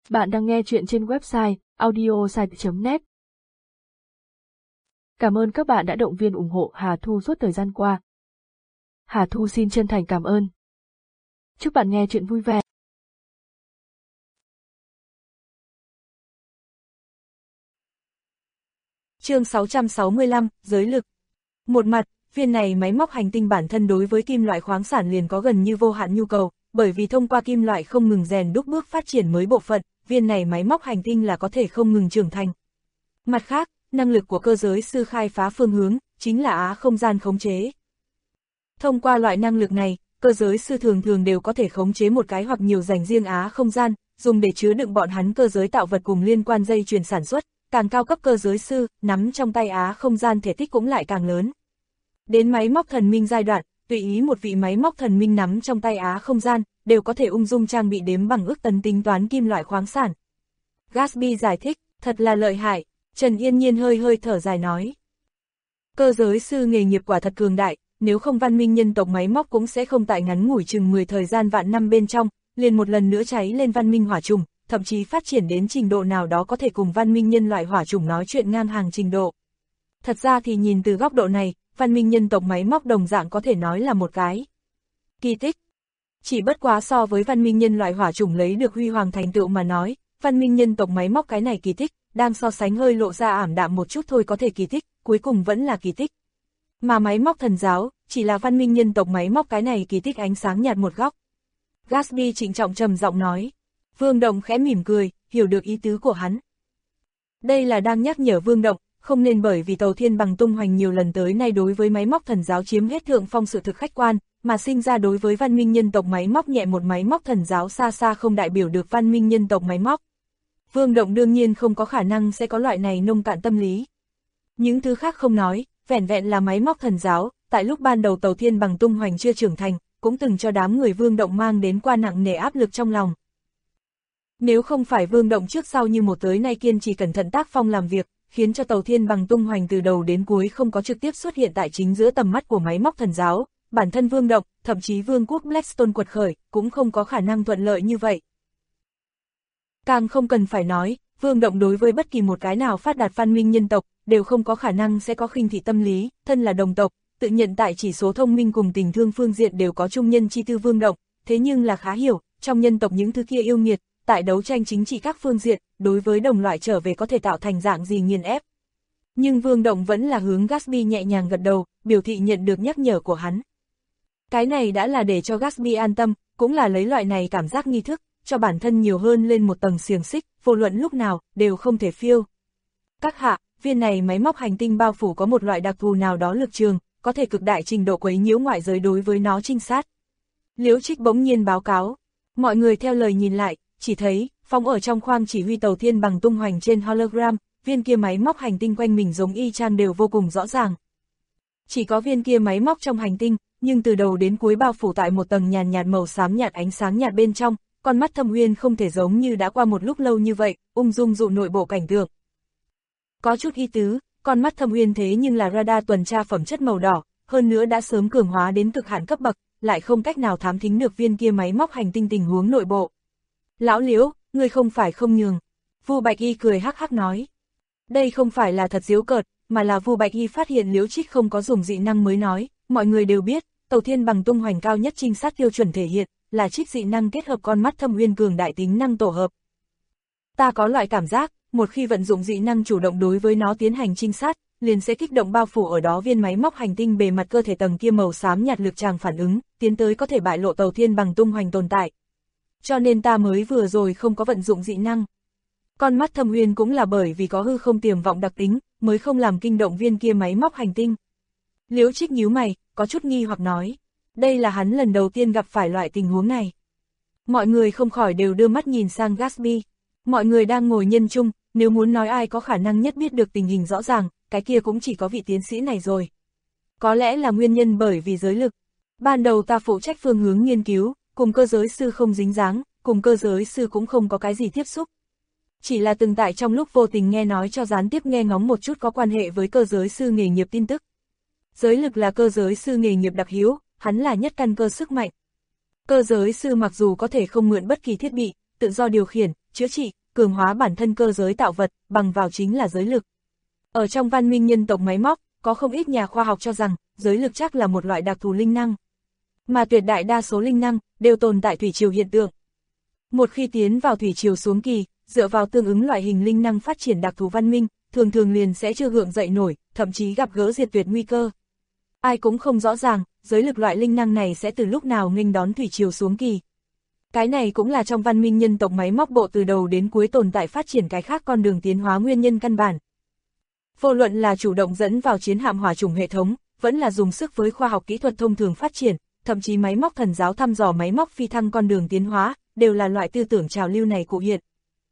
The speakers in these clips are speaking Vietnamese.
Bạn đang nghe chuyện trên website audiosite.net. Cảm ơn các bạn đã động viên ủng hộ Hà Thu suốt thời gian qua. Hà Thu xin chân thành cảm ơn. Chúc bạn nghe chuyện vui vẻ. Chương 665, giới lực. Một mặt, viên này máy móc hành tinh bản thân đối với kim loại khoáng sản liền có gần như vô hạn nhu cầu, bởi vì thông qua kim loại không ngừng rèn đúc bước phát triển mới bộ phận, viên này máy móc hành tinh là có thể không ngừng trưởng thành. Mặt khác, năng lực của cơ giới sư khai phá phương hướng, chính là á không gian khống chế. Thông qua loại năng lực này, cơ giới sư thường thường đều có thể khống chế một cái hoặc nhiều dành riêng á không gian, dùng để chứa đựng bọn hắn cơ giới tạo vật cùng liên quan dây chuyền sản xuất. Càng cao cấp cơ giới sư, nắm trong tay á không gian thể tích cũng lại càng lớn. Đến máy móc thần minh giai đoạn, tùy ý một vị máy móc thần minh nắm trong tay á không gian, đều có thể ung dung trang bị đếm bằng ước tấn tính toán kim loại khoáng sản. Gatsby giải thích, thật là lợi hại, Trần Yên Nhiên hơi thở dài nói. Cơ giới sư nghề nghiệp quả thật cường đại, nếu không văn minh nhân tộc máy móc cũng sẽ không tại ngắn ngủi chừng 10 thời gian vạn năm bên trong, liền một lần nữa cháy lên văn minh hỏa trùng, thậm chí phát triển đến trình độ nào đó có thể cùng văn minh nhân loại hỏa chủng nói chuyện ngang hàng trình độ. Thật ra thì nhìn từ góc độ này, văn minh nhân tộc máy móc đồng dạng có thể nói là một cái kỳ tích. Chỉ bất quá so với văn minh nhân loại hỏa chủng lấy được huy hoàng thành tựu mà nói, văn minh nhân tộc máy móc cái này kỳ tích, đang so sánh hơi lộ ra ảm đạm một chút thôi có thể kỳ tích, cuối cùng vẫn là kỳ tích. Mà máy móc thần giáo, chỉ là văn minh nhân tộc máy móc cái này kỳ tích ánh sáng nhạt một góc. Gatsby trịnh trọng trầm giọng nói. Vương Động khẽ mỉm cười, hiểu được ý tứ của hắn. Đây là đang nhắc nhở Vương Động, không nên bởi vì Tàu Thiên Bằng tung hoành nhiều lần tới nay đối với máy móc thần giáo chiếm hết thượng phong sự thực khách quan, mà sinh ra đối với văn minh nhân tộc máy móc nhẹ một máy móc thần giáo xa xa không đại biểu được văn minh nhân tộc máy móc. Vương Động đương nhiên không có khả năng sẽ có loại này nông cạn tâm lý. Những thứ khác không nói, vẻn vẹn là máy móc thần giáo, tại lúc ban đầu Tàu Thiên Bằng tung hoành chưa trưởng thành, cũng từng cho đám người Vương Động mang đến qua nặng nề áp lực trong lòng. Nếu không phải Vương Động trước sau như một tới nay kiên trì cẩn thận tác phong làm việc, khiến cho Tàu Thiên Bằng tung hoành từ đầu đến cuối không có trực tiếp xuất hiện tại chính giữa tầm mắt của máy móc thần giáo, bản thân Vương Động, thậm chí Vương quốc Blackstone quật khởi, cũng không có khả năng thuận lợi như vậy. Càng không cần phải nói, Vương Động đối với bất kỳ một cái nào phát đạt văn minh nhân tộc, đều không có khả năng sẽ có khinh thị tâm lý, thân là đồng tộc, tự nhận tại chỉ số thông minh cùng tình thương phương diện đều có trung nhân chi tư Vương Động, thế nhưng là khá hiểu, trong nhân tộc những thứ kia yêu nghiệt, tại đấu tranh chính trị các phương diện, đối với đồng loại trở về có thể tạo thành dạng gì nghiền ép. Nhưng Vương Động vẫn là hướng Gatsby nhẹ nhàng gật đầu, biểu thị nhận được nhắc nhở của hắn. Cái này đã là để cho Gatsby an tâm, cũng là lấy loại này cảm giác nghi thức, cho bản thân nhiều hơn lên một tầng xiềng xích, vô luận lúc nào, đều không thể phiêu. Các hạ, viên này máy móc hành tinh bao phủ có một loại đặc thù nào đó lực trường, có thể cực đại trình độ quấy nhiễu ngoại giới đối với nó trinh sát. Liễu Trích bỗng nhiên báo cáo, mọi người theo lời nhìn lại, chỉ thấy, phóng ở trong khoang chỉ huy Tàu Thiên Bằng tung hoành trên hologram, viên kia máy móc hành tinh quanh mình giống y chang đều vô cùng rõ ràng. Chỉ có viên kia máy móc trong hành tinh, nhưng từ đầu đến cuối bao phủ tại một tầng nhàn nhạt màu xám nhạt ánh sáng nhạt bên trong, con mắt Thâm Uyên không thể giống như đã qua một lúc lâu như vậy, ung dung dụ nội bộ cảnh tượng. Có chút ý tứ, con mắt Thâm Uyên thế nhưng là radar tuần tra phẩm chất màu đỏ, hơn nữa đã sớm cường hóa đến cực hạn cấp bậc, lại không cách nào thám thính được viên kia máy móc hành tinh tình huống nội bộ. Lão Liễu, ngươi không phải không nhường. Vu Bạch Y cười hắc hắc nói. Đây không phải là thật giễu cợt, mà là Vu Bạch Y phát hiện Liễu Trích không có dùng dị năng mới nói, mọi người đều biết, Tàu Thiên Bằng tung hoành cao nhất trinh sát tiêu chuẩn thể hiện, là Trích dị năng kết hợp con mắt Thâm Uyên cường đại tính năng tổ hợp. Ta có loại cảm giác, một khi vận dụng dị năng chủ động đối với nó tiến hành trinh sát, liền sẽ kích động bao phủ ở đó viên máy móc hành tinh bề mặt cơ thể tầng kia màu xám nhạt lực tràng phản ứng, tiến tới có thể bại lộ Tàu Thiên Bằng tung hoành tồn tại. Cho nên ta mới vừa rồi không có vận dụng dị năng. Con mắt Thâm Uyên cũng là bởi vì có hư không tiềm vọng đặc tính, mới không làm kinh động viên kia máy móc hành tinh. Liễu Trích nhíu mày, có chút nghi hoặc nói, đây là hắn lần đầu tiên gặp phải loại tình huống này. Mọi người không khỏi đều đưa mắt nhìn sang Gatsby. Mọi người đang ngồi nhân chung, nếu muốn nói ai có khả năng nhất biết được tình hình rõ ràng, cái kia cũng chỉ có vị tiến sĩ này rồi. Có lẽ là nguyên nhân bởi vì giới lực. Ban đầu ta phụ trách phương hướng nghiên cứu, cùng cơ giới sư không dính dáng, cùng cơ giới sư cũng không có cái gì tiếp xúc. Chỉ là từng tại trong lúc vô tình nghe nói cho gián tiếp nghe ngóng một chút có quan hệ với cơ giới sư nghề nghiệp tin tức. Giới lực là cơ giới sư nghề nghiệp đặc hữu, hắn là nhất căn cơ sức mạnh. Cơ giới sư mặc dù có thể không mượn bất kỳ thiết bị, tự do điều khiển, chữa trị, cường hóa bản thân cơ giới tạo vật, bằng vào chính là giới lực. Ở trong văn minh nhân tộc máy móc, có không ít nhà khoa học cho rằng, giới lực chắc là một loại đặc thù linh năng. Mà tuyệt đại đa số linh năng, đều tồn tại thủy triều hiện tượng. Một khi tiến vào thủy triều xuống kỳ, dựa vào tương ứng loại hình linh năng phát triển đặc thù văn minh, thường thường liền sẽ chưa gượng dậy nổi, thậm chí gặp gỡ diệt tuyệt nguy cơ. Ai cũng không rõ ràng, giới lực loại linh năng này sẽ từ lúc nào nghênh đón thủy triều xuống kỳ. Cái này cũng là trong văn minh nhân tộc máy móc bộ từ đầu đến cuối tồn tại phát triển cái khác con đường tiến hóa nguyên nhân căn bản. Vô luận là chủ động dẫn vào chiến hạm hỏa chủng hệ thống, vẫn là dùng sức với khoa học kỹ thuật thông thường phát triển, thậm chí máy móc thần giáo thăm dò máy móc phi thăng con đường tiến hóa, đều là loại tư tưởng trào lưu này cụ hiện.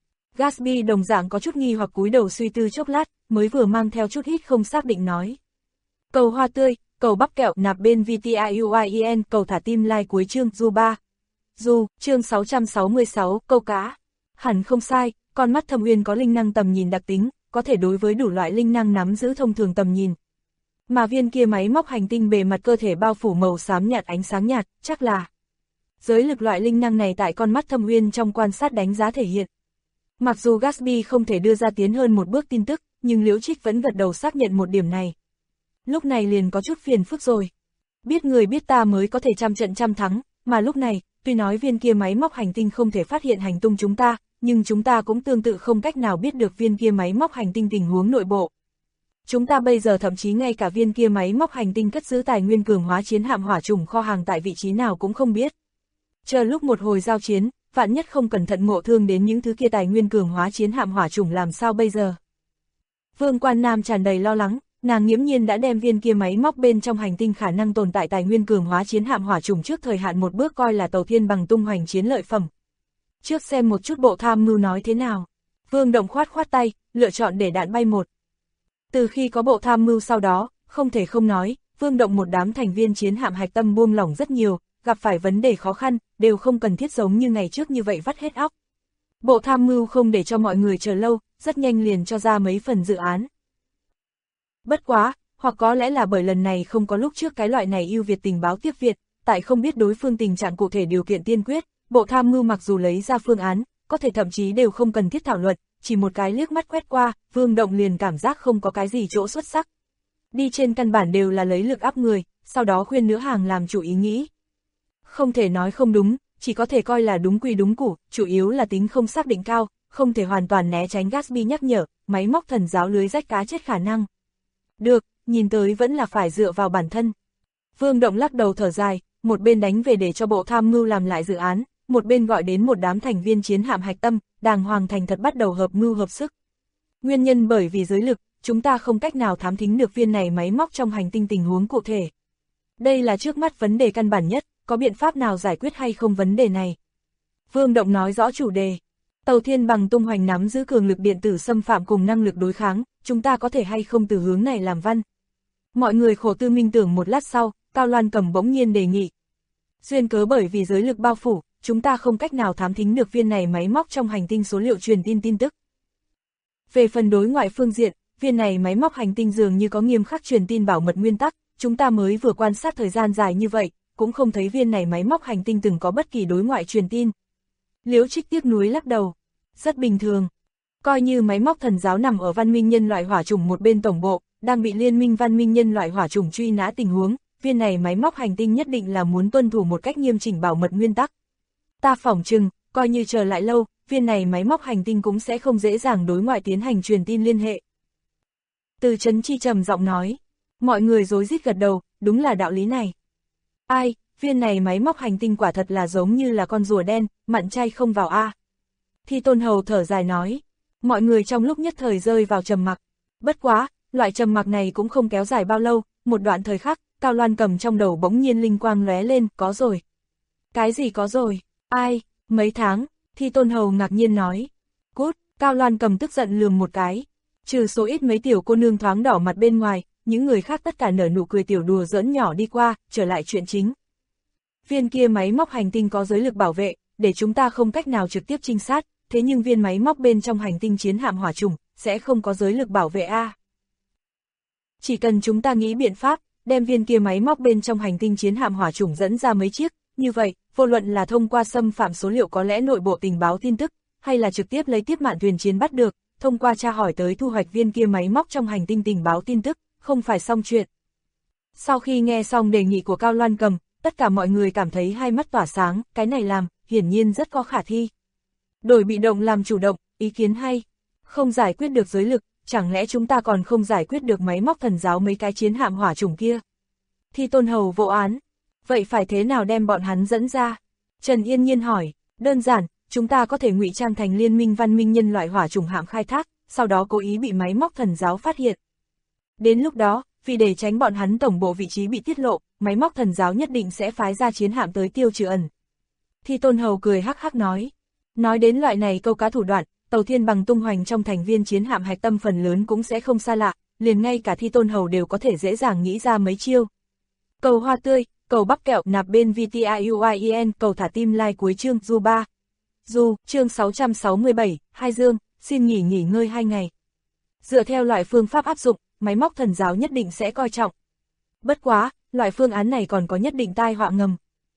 Gatsby đồng dạng có chút nghi hoặc cúi đầu suy tư chốc lát, mới vừa mang theo chút hít không xác định nói. Cầu hoa tươi, cầu bắp kẹo nạp bên VTIUIEN, cầu thả tim like cuối chương du 3. Du, chương 666, câu cá. Hẳn không sai, con mắt Thâm Uyên có linh năng tầm nhìn đặc tính, có thể đối với đủ loại linh năng nắm giữ thông thường tầm nhìn. Mà viên kia máy móc hành tinh bề mặt cơ thể bao phủ màu xám nhạt ánh sáng nhạt, chắc là giới lực loại linh năng này tại con mắt Thâm Uyên trong quan sát đánh giá thể hiện. Mặc dù Gatsby không thể đưa ra tiến hơn một bước tin tức, nhưng Liễu Trích vẫn gật đầu xác nhận một điểm này. Lúc này liền có chút phiền phức rồi. Biết người biết ta mới có thể trăm trận trăm thắng, mà lúc này, tuy nói viên kia máy móc hành tinh không thể phát hiện hành tung chúng ta, nhưng chúng ta cũng tương tự không cách nào biết được viên kia máy móc hành tinh tình huống nội bộ. Chúng ta bây giờ thậm chí ngay cả viên kia máy móc hành tinh cất giữ tài nguyên cường hóa chiến hạm hỏa chủng kho hàng tại vị trí nào cũng không biết. Chờ lúc một hồi giao chiến, vạn nhất không cẩn thận ngộ thương đến những thứ kia tài nguyên cường hóa chiến hạm hỏa chủng làm sao bây giờ? Vương Quan Nam tràn đầy lo lắng, nàng nghiễm nhiên đã đem viên kia máy móc bên trong hành tinh khả năng tồn tại tài nguyên cường hóa chiến hạm hỏa chủng trước thời hạn một bước coi là tàu thiên bằng tung hoành chiến lợi phẩm. Trước xem một chút bộ tham mưu nói thế nào. Vương Động khoát khoát tay, lựa chọn để đạn bay một. Từ khi có bộ tham mưu sau đó, không thể không nói, Vương Động một đám thành viên chiến hạm hạch tâm buông lỏng rất nhiều, gặp phải vấn đề khó khăn, đều không cần thiết giống như ngày trước như vậy vắt hết óc. Bộ tham mưu không để cho mọi người chờ lâu, rất nhanh liền cho ra mấy phần dự án. Bất quá, hoặc có lẽ là bởi lần này không có lúc trước cái loại này ưu việt tình báo tiếp Việt, tại không biết đối phương tình trạng cụ thể điều kiện tiên quyết, bộ tham mưu mặc dù lấy ra phương án, có thể thậm chí đều không cần thiết thảo luận, chỉ một cái liếc mắt quét qua, Vương Động liền cảm giác không có cái gì chỗ xuất sắc. Đi trên căn bản đều là lấy lực áp người, sau đó khuyên nữ hàng làm chủ ý nghĩ. Không thể nói không đúng, chỉ có thể coi là đúng quy đúng củ, chủ yếu là tính không xác định cao, không thể hoàn toàn né tránh Gatsby nhắc nhở, máy móc thần giáo lưới rách cá chết khả năng. Được, nhìn tới vẫn là phải dựa vào bản thân. Vương Động lắc đầu thở dài, một bên đánh về để cho bộ tham mưu làm lại dự án, một bên gọi đến một đám thành viên chiến hạm hạch tâm, đàng hoàng thành thật bắt đầu hợp mưu hợp sức. Nguyên nhân bởi vì giới lực, chúng ta không cách nào thám thính được viên này máy móc trong hành tinh tình huống cụ thể. Đây là trước mắt vấn đề căn bản nhất, có biện pháp nào giải quyết hay không vấn đề này? Vương Động nói rõ chủ đề. Tàu thiên bằng tung hoành nắm giữ cường lực điện tử xâm phạm cùng năng lực đối kháng, chúng ta có thể hay không từ hướng này làm văn? Mọi người khổ tư minh tưởng một lát sau, Cao Loan Cầm bỗng nhiên đề nghị. Duyên cớ bởi vì giới lực bao phủ, chúng ta không cách nào thám thính được viên này máy móc trong hành tinh số liệu truyền tin tức. Về phần đối ngoại phương diện, viên này máy móc hành tinh dường như có nghiêm khắc truyền tin bảo mật nguyên tắc, chúng ta mới vừa quan sát thời gian dài như vậy, cũng không thấy viên này máy móc hành tinh từng có bất kỳ đối ngoại truyền tin. Liễu Trích tiếc nuối lắc đầu. Rất bình thường. Coi như máy móc thần giáo nằm ở văn minh nhân loại hỏa chủng một bên tổng bộ, đang bị liên minh văn minh nhân loại hỏa chủng truy nã tình huống, viên này máy móc hành tinh nhất định là muốn tuân thủ một cách nghiêm chỉnh bảo mật nguyên tắc. Ta phỏng chừng, coi như chờ lại lâu, viên này máy móc hành tinh cũng sẽ không dễ dàng đối ngoại tiến hành truyền tin liên hệ. Từ Trấn Chi trầm giọng nói, mọi người rối rít gật đầu, đúng là đạo lý này. Ai, viên này máy móc hành tinh quả thật là giống như là con rùa đen, mặn chay không vào a. Thi Tôn Hầu thở dài nói, mọi người trong lúc nhất thời rơi vào trầm mặc. Bất quá, loại trầm mặc này cũng không kéo dài bao lâu, một đoạn thời khắc, Cao Loan Cầm trong đầu bỗng nhiên linh quang lóe lên, có rồi. Cái gì có rồi? Ai, mấy tháng? Thi Tôn Hầu ngạc nhiên nói. Cút, Cao Loan Cầm tức giận lườm một cái. Trừ số ít mấy tiểu cô nương thoáng đỏ mặt bên ngoài, những người khác tất cả nở nụ cười tiểu đùa giỡn nhỏ đi qua, trở lại chuyện chính. Viên kia máy móc hành tinh có giới lực bảo vệ, để chúng ta không cách nào trực tiếp trinh sát, thế nhưng viên máy móc bên trong hành tinh chiến hạm hỏa chủng sẽ không có giới lực bảo vệ a. Chỉ cần chúng ta nghĩ biện pháp, đem viên kia máy móc bên trong hành tinh chiến hạm hỏa chủng dẫn ra mấy chiếc, như vậy, vô luận là thông qua xâm phạm số liệu có lẽ nội bộ tình báo tin tức, hay là trực tiếp lấy tiếp mạn thuyền chiến bắt được, thông qua tra hỏi tới thu hoạch viên kia máy móc trong hành tinh tình báo tin tức, không phải xong chuyện. Sau khi nghe xong đề nghị của Cao Loan Cầm, tất cả mọi người cảm thấy hai mắt tỏa sáng, cái này làm, hiển nhiên rất có khả thi. Đổi bị động làm chủ động, ý kiến hay. Không giải quyết được giới lực, chẳng lẽ chúng ta còn không giải quyết được máy móc thần giáo mấy cái chiến hạm hỏa chủng kia? Thi Tôn Hầu vô án. Vậy phải thế nào đem bọn hắn dẫn ra? Trần Yên Nhiên hỏi, đơn giản, chúng ta có thể ngụy trang thành liên minh văn minh nhân loại hỏa chủng hạm khai thác, sau đó cố ý bị máy móc thần giáo phát hiện. Đến lúc đó, vì để tránh bọn hắn tổng bộ vị trí bị tiết lộ, máy móc thần giáo nhất định sẽ phái ra chiến hạm tới tiêu trừ ẩn. Thi Tôn Hầu cười hắc hắc nói. Nói đến loại này câu cá thủ đoạn, Tàu Thiên Bằng tung hoành trong thành viên chiến hạm hạch tâm phần lớn cũng sẽ không xa lạ, liền ngay cả Thi Tôn Hầu đều có thể dễ dàng nghĩ ra mấy chiêu. Cầu hoa tươi, cầu bắp kẹo nạp bên VTIUIEN, cầu thả tim like cuối chương Du 3. Du, chương 667, Hai Dương, xin nghỉ ngơi 2 ngày. Dựa theo loại phương pháp áp dụng, máy móc thần giáo nhất định sẽ coi trọng. Bất quá, loại phương án này còn có nhất định tai họa ngầm.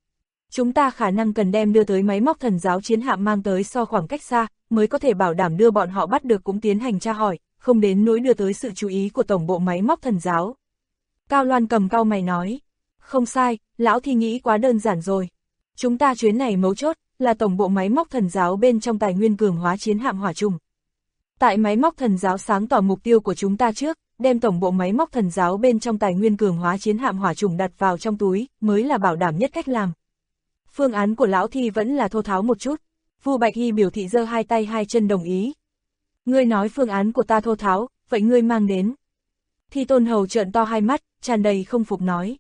Chúng ta khả năng cần đem đưa tới máy móc thần giáo chiến hạm mang tới so khoảng cách xa, mới có thể bảo đảm đưa bọn họ bắt được cũng tiến hành tra hỏi, không đến nỗi đưa tới sự chú ý của tổng bộ máy móc thần giáo. Cao Loan Cầm cau mày nói, không sai, lão Thi nghĩ quá đơn giản rồi. Chúng ta chuyến này mấu chốt, là tổng bộ máy móc thần giáo bên trong tài nguyên cường hóa chiến hạm hỏa trùng. Tại máy móc thần giáo sáng tỏ mục tiêu của chúng ta trước, đem tổng bộ máy móc thần giáo bên trong tài nguyên cường hóa chiến hạm hỏa trùng đặt vào trong túi, mới là bảo đảm nhất cách làm. Phương án của lão Thi vẫn là thô tháo một chút. Vu Bạch Hy biểu thị giơ hai tay hai chân đồng ý. Ngươi nói phương án của ta thô tháo, vậy ngươi mang đến. Thi Tôn Hầu trợn to hai mắt, tràn đầy không phục nói.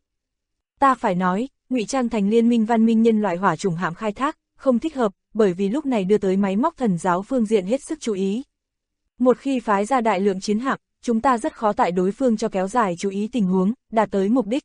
Ta phải nói, ngụy trang thành liên minh văn minh nhân loại hỏa chủng hạm khai thác, không thích hợp, bởi vì lúc này đưa tới máy móc thần giáo phương diện hết sức chú ý. Một khi phái ra đại lượng chiến hạm, chúng ta rất khó tại đối phương cho kéo dài chú ý tình huống, đạt tới mục đích.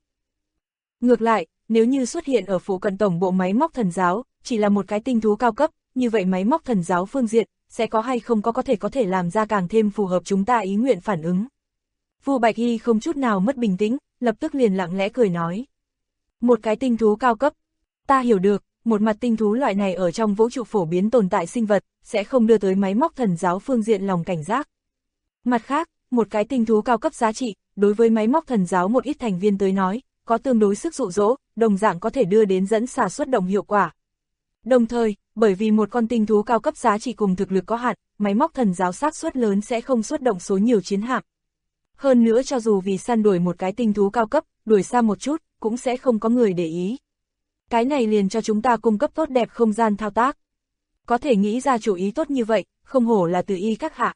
Ngược lại, nếu như xuất hiện ở phụ cận tổng bộ máy móc thần giáo, chỉ là một cái tinh thú cao cấp, như vậy máy móc thần giáo phương diện, sẽ có hay không có thể làm ra càng thêm phù hợp chúng ta ý nguyện phản ứng. Vu Bạch Hy không chút nào mất bình tĩnh, lập tức liền lặng lẽ cười nói. Một cái tinh thú cao cấp, ta hiểu được, một mặt tinh thú loại này ở trong vũ trụ phổ biến tồn tại sinh vật, sẽ không đưa tới máy móc thần giáo phương diện lòng cảnh giác. Mặt khác, một cái tinh thú cao cấp giá trị, đối với máy móc thần giáo một ít thành viên tới nói, có tương đối sức dụ dỗ, đồng dạng có thể đưa đến dẫn xả xuất động hiệu quả. Đồng thời, bởi vì một con tinh thú cao cấp giá trị cùng thực lực có hạn, máy móc thần giáo xác suất lớn sẽ không xuất động số nhiều chiến hạm. Hơn nữa cho dù vì săn đuổi một cái tinh thú cao cấp, đuổi xa một chút, cũng sẽ không có người để ý. Cái này liền cho chúng ta cung cấp tốt đẹp không gian thao tác. Có thể nghĩ ra chủ ý tốt như vậy, không hổ là từ y các hạ.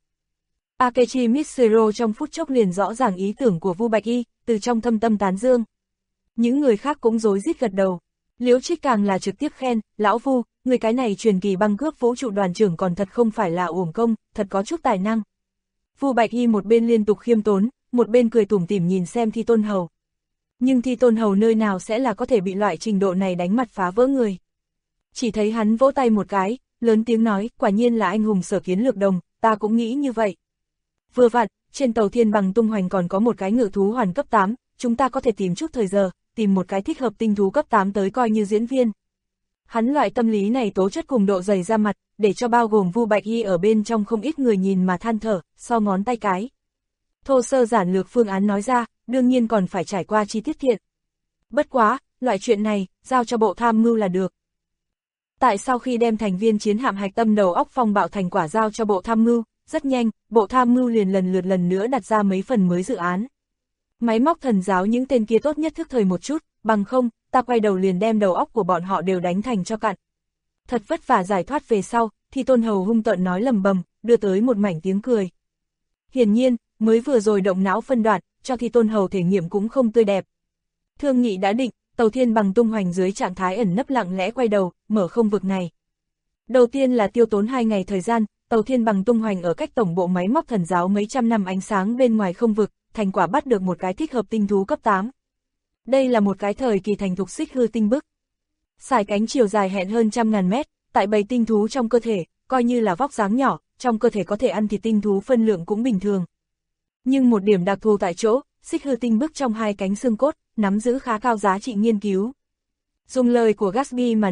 Akechi Mitsuro trong phút chốc liền rõ ràng ý tưởng của Vu Bạch Y, từ trong thâm tâm tán dương. Những người khác cũng rối rít gật đầu. Liễu Trích càng là trực tiếp khen, lão Vu, người cái này truyền kỳ băng cướp vũ trụ đoàn trưởng còn thật không phải là uổng công, thật có chút tài năng. Vu Bạch Y một bên liên tục khiêm tốn, một bên cười tủm tỉm nhìn xem Thi Tôn Hầu. Nhưng Thi Tôn Hầu nơi nào sẽ là có thể bị loại trình độ này đánh mặt phá vỡ người. Chỉ thấy hắn vỗ tay một cái, lớn tiếng nói, quả nhiên là anh hùng sở kiến lược đồng, ta cũng nghĩ như vậy. Vừa vặn, trên tàu Thiên Bằng tung hoành còn có một cái ngự thú hoàn cấp 8, chúng ta có thể tìm chút thời giờ, tìm một cái thích hợp tinh thú cấp 8 tới coi như diễn viên. Hắn loại tâm lý này tố chất cùng độ dày ra mặt, để cho bao gồm Vu Bạch Y ở bên trong không ít người nhìn mà than thở, so ngón tay cái. Thô sơ giản lược phương án nói ra, đương nhiên còn phải trải qua chi tiết thiện. Bất quá, loại chuyện này, giao cho bộ tham mưu là được. Tại sau khi đem thành viên chiến hạm hạch tâm đầu óc phong bạo thành quả giao cho bộ tham mưu, rất nhanh, bộ tham mưu liền lần nữa đặt ra mấy phần mới dự án. Máy móc thần giáo những tên kia tốt nhất thức thời một chút, bằng không, ta quay đầu liền đem đầu óc của bọn họ đều đánh thành cho cặn. Thật vất vả giải thoát về sau, thì Tôn Hầu hung tợn nói lầm bầm, đưa tới một mảnh tiếng cười. Hiển nhiên, mới vừa rồi động não phân đoạn, cho Thi Tôn Hầu thể nghiệm cũng không tươi đẹp. Thương nghị đã định, tàu Thiên Bằng tung hoành dưới trạng thái ẩn nấp lặng lẽ quay đầu, mở không vực này. Đầu tiên là tiêu tốn 2 ngày thời gian, tàu Thiên Bằng tung hoành ở cách tổng bộ máy móc thần giáo mấy trăm năm ánh sáng bên ngoài không vực, thành quả bắt được một cái thích hợp tinh thú cấp 8. Đây là một cái thời kỳ thành thục xích hư tinh bức. Sải cánh chiều dài hẹn hơn 100.000 mét, tại bầy tinh thú trong cơ thể, coi như là vóc dáng nhỏ, trong cơ thể có thể ăn thịt tinh thú phân lượng cũng bình thường. Nhưng một điểm đặc thù tại chỗ, xích hư tinh bức trong 2 cánh xương cốt, nắm giữ khá cao giá trị nghiên cứu. Dùng lời của Gatsby mà nói,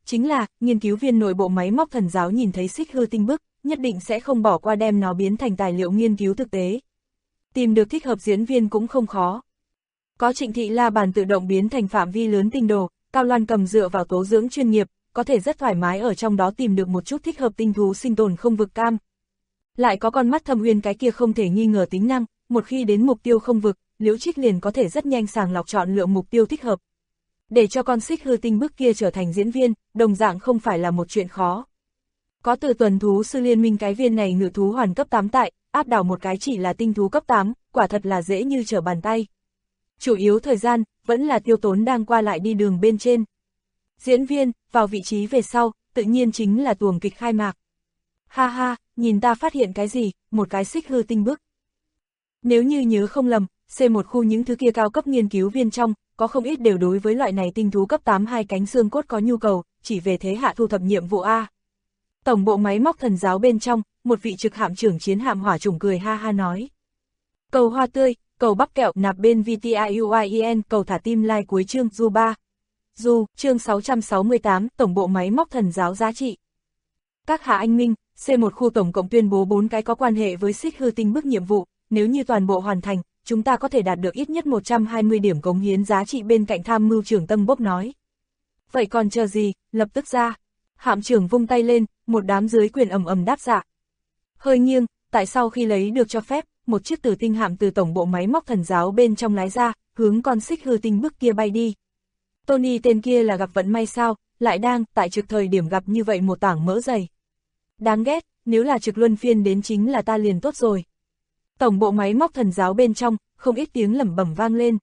chính là, nghiên cứu viên nội bộ máy móc thần giáo nhìn thấy xích hư tinh bức, nhất định sẽ không bỏ qua đem nó biến thành tài liệu nghiên cứu thực tế. Tìm được thích hợp diễn viên cũng không khó. Có Trịnh Thị la bàn tự động biến thành phạm vi lớn tinh đồ, Cao Loan cầm dựa vào tố dưỡng chuyên nghiệp, có thể rất thoải mái ở trong đó tìm được một chút thích hợp tinh thú sinh tồn không vực cam. Lại có con mắt Thâm Uyên cái kia không thể nghi ngờ tính năng, một khi đến mục tiêu không vực, Liễu Trích liền có thể rất nhanh sàng lọc chọn lựa mục tiêu thích hợp. Để cho con xích hư tinh bức kia trở thành diễn viên, đồng dạng không phải là một chuyện khó. Có Từ tuần thú sư liên minh cái viên này ngự thú hoàn cấp 8 tại, áp đảo một cái chỉ là tinh thú cấp 8, quả thật là dễ như trở bàn tay. Chủ yếu thời gian, vẫn là tiêu tốn đang qua lại đi đường bên trên. Diễn viên, vào vị trí về sau, tự nhiên chính là tuồng kịch khai mạc. Ha ha, nhìn ta phát hiện cái gì, một cái xích hư tinh bức. Nếu như nhớ không lầm, C1 khu những thứ kia cao cấp nghiên cứu viên trong, có không ít đều đối với loại này tinh thú cấp 8 hai cánh xương cốt có nhu cầu, chỉ về thế hạ thu thập nhiệm vụ A. Tổng bộ máy móc thần giáo bên trong, một vị trực hạm trưởng chiến hạm hỏa chủng cười ha ha nói. Cầu hoa tươi, cầu bắp kẹo nạp bên VTIUIEN, cầu thả tim like cuối chương Du 3. Du, chương 668, tổng bộ máy móc thần giáo giá trị. Các hạ anh minh, C1 khu tổng cộng tuyên bố 4 cái có quan hệ với xích hư tinh bức nhiệm vụ, nếu như toàn bộ hoàn thành, chúng ta có thể đạt được ít nhất 120 điểm cống hiến giá trị bên cạnh tham mưu trưởng Tân Bốc nói. Vậy còn chờ gì, lập tức ra. Hạm trưởng vung tay lên, một đám dưới quyền ầm ầm đáp dạ. Hơi nghiêng, tại sau khi lấy được cho phép, một chiếc tử tinh hạm từ tổng bộ máy móc thần giáo bên trong lái ra, hướng con xích hư tinh bức kia bay đi. Tony tên kia là gặp vận may sao, lại đang tại trực thời điểm gặp như vậy một tảng mỡ dày. Đáng ghét, nếu là trực luân phiên đến chính là ta liền tốt rồi. Tổng bộ máy móc thần giáo bên trong, không ít tiếng lẩm bẩm vang lên.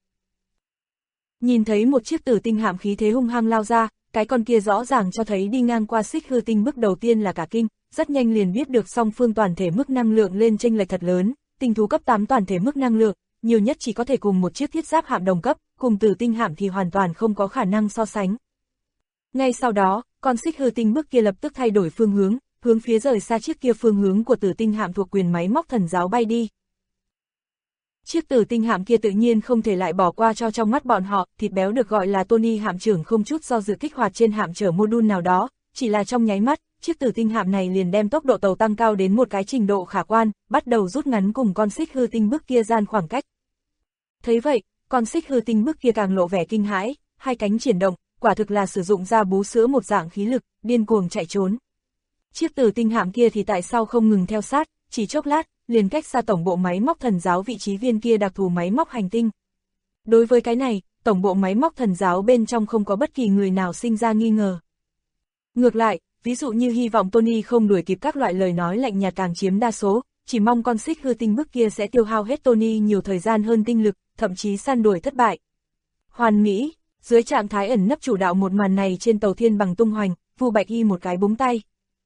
Nhìn thấy một chiếc tử tinh hạm khí thế hung hăng lao ra, cái con kia rõ ràng cho thấy đi ngang qua xích hư tinh bức đầu tiên là cả kinh, rất nhanh liền biết được song phương toàn thể mức năng lượng lên chênh lệch thật lớn, tinh thú cấp 8 toàn thể mức năng lượng, nhiều nhất chỉ có thể cùng một chiếc thiết giáp hạm đồng cấp, cùng tử tinh hạm thì hoàn toàn không có khả năng so sánh. Ngay sau đó, con xích hư tinh bức kia lập tức thay đổi phương hướng, hướng phía rời xa chiếc kia phương hướng của tử tinh hạm thuộc quyền máy móc thần giáo bay đi. Chiếc tử tinh hạm kia tự nhiên không thể lại bỏ qua cho trong mắt bọn họ, thịt béo được gọi là Tony hạm trưởng không chút do dự kích hoạt trên hạm chở mô-đun nào đó, chỉ là trong nháy mắt, chiếc tử tinh hạm này liền đem tốc độ tàu tăng cao đến một cái trình độ khả quan, bắt đầu rút ngắn cùng con xích hư tinh bức kia gian khoảng cách. Thấy vậy, con xích hư tinh bức kia càng lộ vẻ kinh hãi, hai cánh triển động, quả thực là sử dụng ra bú sữa một dạng khí lực, điên cuồng chạy trốn. Chiếc tử tinh hạm kia thì tại sao không ngừng theo sát, chỉ chốc lát, liền cách xa tổng bộ máy móc thần giáo vị trí viên kia đặc thù máy móc hành tinh. Đối với cái này, tổng bộ máy móc thần giáo bên trong không có bất kỳ người nào sinh ra nghi ngờ. Ngược lại, ví dụ như hy vọng Tony không đuổi kịp các loại lời nói lạnh nhạt càng chiếm đa số, chỉ mong con xích hư tinh bức kia sẽ tiêu hao hết Tony nhiều thời gian hơn tinh lực, thậm chí săn đuổi thất bại. Hoàn mỹ, dưới trạng thái ẩn nấp chủ đạo một màn này trên tàu thiên bằng tung hoành, Vu Bạch Y một cái búng tay.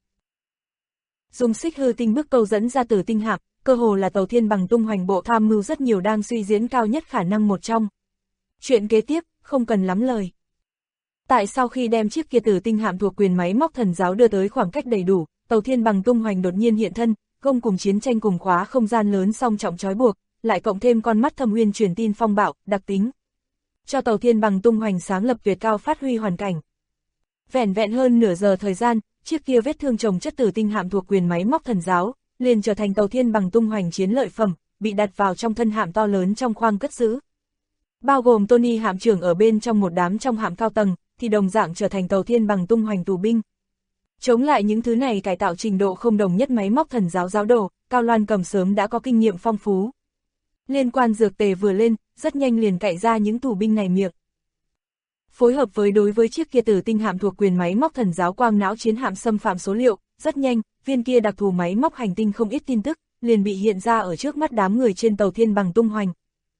Dùng xích hư tinh bức câu dẫn ra từ tinh hạm, cơ hồ là tàu thiên bằng tung hoành bộ tham mưu rất nhiều đang suy diễn cao nhất khả năng một trong. Chuyện kế tiếp, không cần lắm lời. Tại sau khi đem chiếc kia tử tinh hạm thuộc quyền máy móc thần giáo đưa tới khoảng cách đầy đủ, tàu thiên bằng tung hoành đột nhiên hiện thân, gông cùng chiến tranh cùng khóa không gian lớn song trọng trói buộc, lại cộng thêm con mắt Thâm Uyên truyền tin phong bạo, đặc tính. Cho tàu thiên bằng tung hoành sáng lập tuyệt cao phát huy hoàn cảnh. Vẻn vẹn hơn nửa giờ thời gian, chiếc kia vết thương chồng chất tử tinh hạm thuộc quyền máy móc thần giáo, liền trở thành tàu thiên bằng tung hoành chiến lợi phẩm, bị đặt vào trong thân hạm to lớn trong khoang cất giữ. Bao gồm Tony hạm trưởng ở bên trong một đám trong hạm cao tầng, thì đồng dạng trở thành tàu thiên bằng tung hoành tù binh. Chống lại những thứ này cải tạo trình độ không đồng nhất máy móc thần giáo giáo đồ, Cao Loan Cầm sớm đã có kinh nghiệm phong phú. Liên quan dược tề vừa lên, rất nhanh liền cạy ra những tù binh này miệng. Phối hợp với đối với chiếc kia tử tinh hạm thuộc quyền máy móc thần giáo quang não chiến hạm xâm phạm số liệu, rất nhanh, viên kia đặc thù máy móc hành tinh không ít tin tức, liền bị hiện ra ở trước mắt đám người trên tàu thiên bằng tung hoành.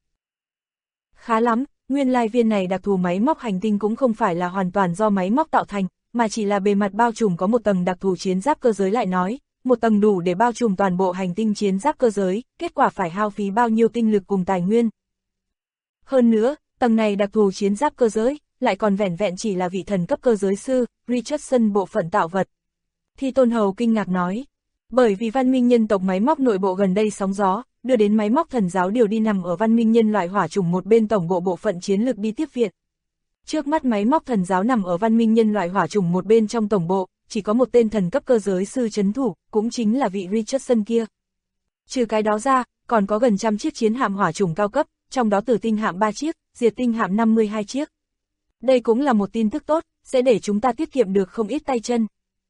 Khá lắm, nguyên lai viên này đặc thù máy móc hành tinh cũng không phải là hoàn toàn do máy móc tạo thành, mà chỉ là bề mặt bao trùm có một tầng đặc thù chiến giáp cơ giới lại nói, một tầng đủ để bao trùm toàn bộ hành tinh chiến giáp cơ giới, kết quả phải hao phí bao nhiêu tinh lực cùng tài nguyên. Hơn nữa, tầng này đặc thù chiến giáp cơ giới, lại còn vẻn vẹn chỉ là vị thần cấp cơ giới sư, Richardson bộ phận tạo vật. Thi Tôn Hầu kinh ngạc nói, bởi vì văn minh nhân tộc máy móc nội bộ gần đây sóng gió, đưa đến máy móc thần giáo điều đi nằm ở văn minh nhân loại hỏa chủng một bên tổng bộ bộ phận chiến lược đi tiếp viện. Trước mắt máy móc thần giáo nằm ở văn minh nhân loại hỏa chủng một bên trong tổng bộ, chỉ có một tên thần cấp cơ giới sư trấn thủ, cũng chính là vị Richardson kia. Trừ cái đó ra, còn có gần 100 chiếc chiến hạm hỏa chủng cao cấp, trong đó tử tinh hạm 3 chiếc, diệt tinh hạm 52 chiếc. Đây cũng là một tin tức tốt, sẽ để chúng ta tiết kiệm được không ít tay chân.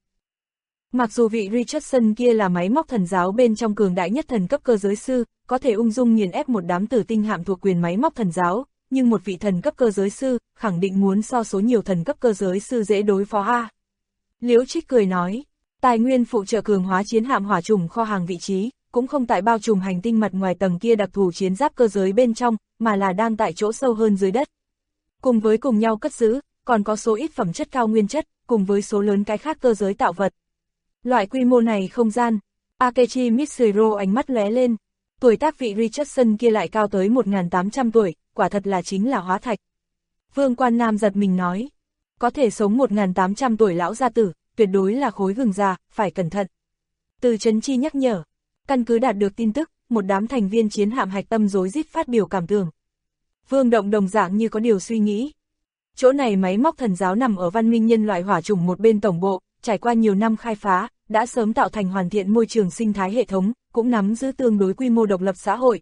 Mặc dù vị Richardson kia là máy móc thần giáo bên trong cường đại nhất thần cấp cơ giới sư, có thể ung dung nghiền ép một đám tử tinh hạm thuộc quyền máy móc thần giáo, nhưng một vị thần cấp cơ giới sư, khẳng định muốn so số nhiều thần cấp cơ giới sư dễ đối phó a. Liễu Trích cười nói, tài nguyên phụ trợ cường hóa chiến hạm hỏa trùng kho hàng vị trí, cũng không tại bao trùm hành tinh mặt ngoài tầng kia đặc thù chiến giáp cơ giới bên trong, mà là đang tại chỗ sâu hơn dưới đất. Cùng với cùng nhau cất giữ, còn có số ít phẩm chất cao nguyên chất, cùng với số lớn cái khác cơ giới tạo vật. Loại quy mô này không gian, Akechi Mitsuhiro ánh mắt lóe lên, tuổi tác vị Richardson kia lại cao tới 1.800 tuổi, quả thật là chính là hóa thạch. Vương Quan Nam giật mình nói, có thể sống 1.800 tuổi lão gia tử, tuyệt đối là khối gừng già, phải cẩn thận. Từ Trấn Chi nhắc nhở, căn cứ đạt được tin tức, một đám thành viên chiến hạm hạch tâm rối rít phát biểu cảm tưởng. Vương Động đồng dạng như có điều suy nghĩ. Chỗ này máy móc thần giáo nằm ở văn minh nhân loại hỏa chủng một bên tổng bộ, trải qua nhiều năm khai phá, đã sớm tạo thành hoàn thiện môi trường sinh thái hệ thống, cũng nắm giữ tương đối quy mô độc lập xã hội.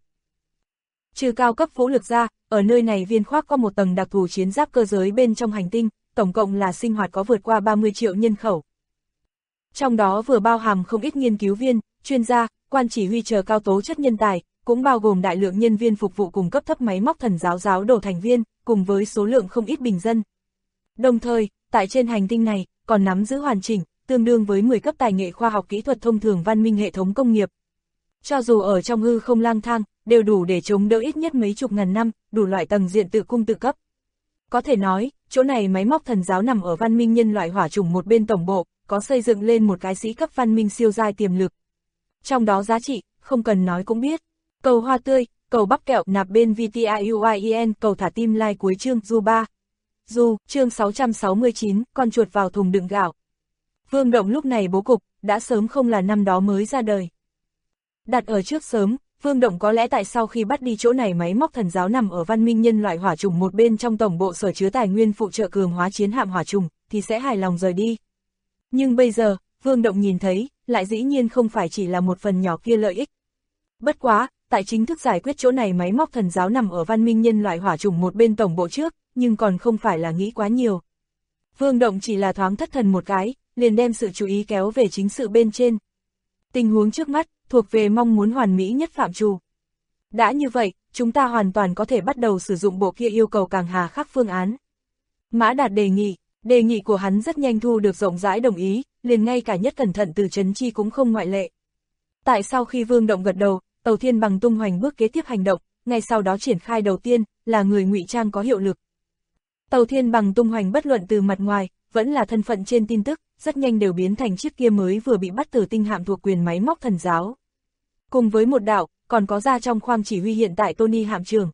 Trừ cao cấp vũ lực ra, ở nơi này viên khoác có một tầng đặc thù chiến giáp cơ giới bên trong hành tinh, tổng cộng là sinh hoạt có vượt qua 30 triệu nhân khẩu. Trong đó vừa bao hàm không ít nghiên cứu viên, chuyên gia, quan chỉ huy chờ cao tố chất nhân tài, cũng bao gồm đại lượng nhân viên phục vụ cùng cấp thấp máy móc thần giáo giáo đồ thành viên, cùng với số lượng không ít bình dân. Đồng thời, tại trên hành tinh này, còn nắm giữ hoàn chỉnh, tương đương với 10 cấp tài nghệ khoa học kỹ thuật thông thường văn minh hệ thống công nghiệp. Cho dù ở trong hư không lang thang, đều đủ để chống đỡ ít nhất mấy chục ngàn năm, đủ loại tầng diện tự cung tự cấp. Có thể nói, chỗ này máy móc thần giáo nằm ở văn minh nhân loại hỏa chủng một bên tổng bộ, có xây dựng lên một cái sĩ cấp văn minh siêu giai tiềm lực. Trong đó giá trị, không cần nói cũng biết. Cầu hoa tươi, cầu bắp kẹo nạp bên VTIUIEN, cầu thả tim like cuối chương du 3. Du, chương 669, con chuột vào thùng đựng gạo. Vương Động lúc này bố cục, đã sớm không là năm đó mới ra đời. Đặt ở trước sớm, Vương Động có lẽ tại sau khi bắt đi chỗ này máy móc thần giáo nằm ở văn minh nhân loại hỏa trùng một bên trong tổng bộ sở chứa tài nguyên phụ trợ cường hóa chiến hạm hỏa trùng, thì sẽ hài lòng rời đi. Nhưng bây giờ, Vương Động nhìn thấy, lại dĩ nhiên không phải chỉ là một phần nhỏ kia lợi ích. Bất quá, tại chính thức giải quyết chỗ này máy móc thần giáo nằm ở văn minh nhân loại hỏa trùng một bên tổng bộ trước, nhưng còn không phải là nghĩ quá nhiều. Vương Động chỉ là thoáng thất thần một cái, liền đem sự chú ý kéo về chính sự bên trên. Tình huống trước mắt, thuộc về mong muốn hoàn mỹ nhất phạm trù. Đã như vậy, chúng ta hoàn toàn có thể bắt đầu sử dụng bộ kia yêu cầu càng hà khắc phương án. Mã Đạt đề nghị của hắn rất nhanh thu được rộng rãi đồng ý, liền ngay cả nhất cẩn thận từ Trấn Chi cũng không ngoại lệ. Tại sau khi Vương Động gật đầu, Tàu Thiên Bằng tung hoành bước kế tiếp hành động, ngay sau đó triển khai đầu tiên, là người ngụy trang có hiệu lực. Tàu Thiên Bằng tung hoành bất luận từ mặt ngoài, vẫn là thân phận trên tin tức, rất nhanh đều biến thành chiếc kia mới vừa bị bắt tử tinh hạm thuộc quyền máy móc thần giáo. Cùng với một đạo, còn có ra trong khoang chỉ huy hiện tại Tony hạm trưởng.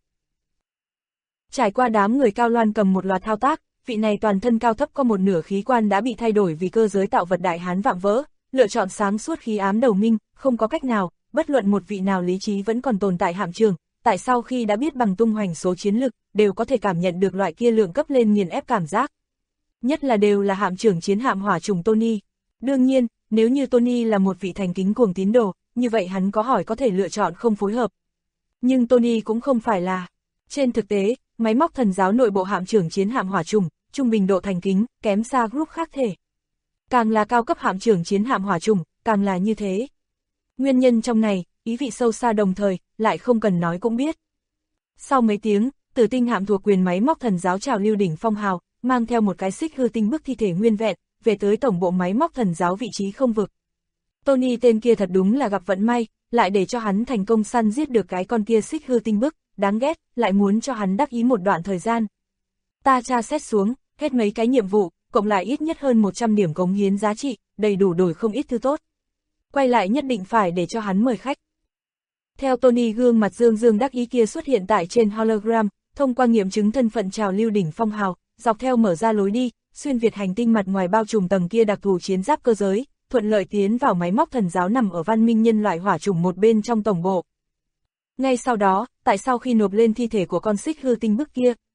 Trải qua đám người cao loan cầm một loạt thao tác, vị này toàn thân cao thấp có một nửa khí quan đã bị thay đổi vì cơ giới tạo vật đại hán vạm vỡ, lựa chọn sáng suốt khí ám đầu minh, không có cách nào, bất luận một vị nào lý trí vẫn còn tồn tại hạm trưởng, tại sau khi đã biết bằng tung hoành số chiến lực, đều có thể cảm nhận được loại kia lượng cấp lên nghiền ép cảm giác. Nhất là đều là hạm trưởng chiến hạm hỏa trùng Tony. Đương nhiên, nếu như Tony là một vị thành kính cuồng tín đồ, như vậy hắn có hỏi có thể lựa chọn không phối hợp. Nhưng Tony cũng không phải là. Trên thực tế, máy móc thần giáo nội bộ hạm trưởng chiến hạm hỏa trùng, trung bình độ thành kính, kém xa group khác thể. Càng là cao cấp hạm trưởng chiến hạm hỏa trùng, càng là như thế. Nguyên nhân trong này, ý vị sâu xa đồng thời, lại không cần nói cũng biết. Sau mấy tiếng, tử tinh hạm thuộc quyền máy móc thần giáo trào lưu đỉnh phong hào, mang theo một cái xích hư tinh bức thi thể nguyên vẹn, về tới tổng bộ máy móc thần giáo vị trí không vực. Tony tên kia thật đúng là gặp vận may, lại để cho hắn thành công săn giết được cái con kia xích hư tinh bức, đáng ghét, lại muốn cho hắn đắc ý một đoạn thời gian. Ta tra xét xuống, hết mấy cái nhiệm vụ, cộng lại ít nhất hơn 100 điểm cống hiến giá trị, đầy đủ đổi không ít thứ tốt. Quay lại nhất định phải để cho hắn mời khách. Theo Tony gương mặt dương dương đắc ý kia xuất hiện tại trên hologram, thông qua nghiệm chứng thân phận trào lưu đỉnh phong hào, dọc theo mở ra lối đi, xuyên việt hành tinh mặt ngoài bao trùm tầng kia đặc thù chiến giáp cơ giới, thuận lợi tiến vào máy móc thần giáo nằm ở văn minh nhân loại hỏa trùng một bên trong tổng bộ. Ngay sau đó, tại sau khi nộp lên thi thể của con xích hư tinh bức kia,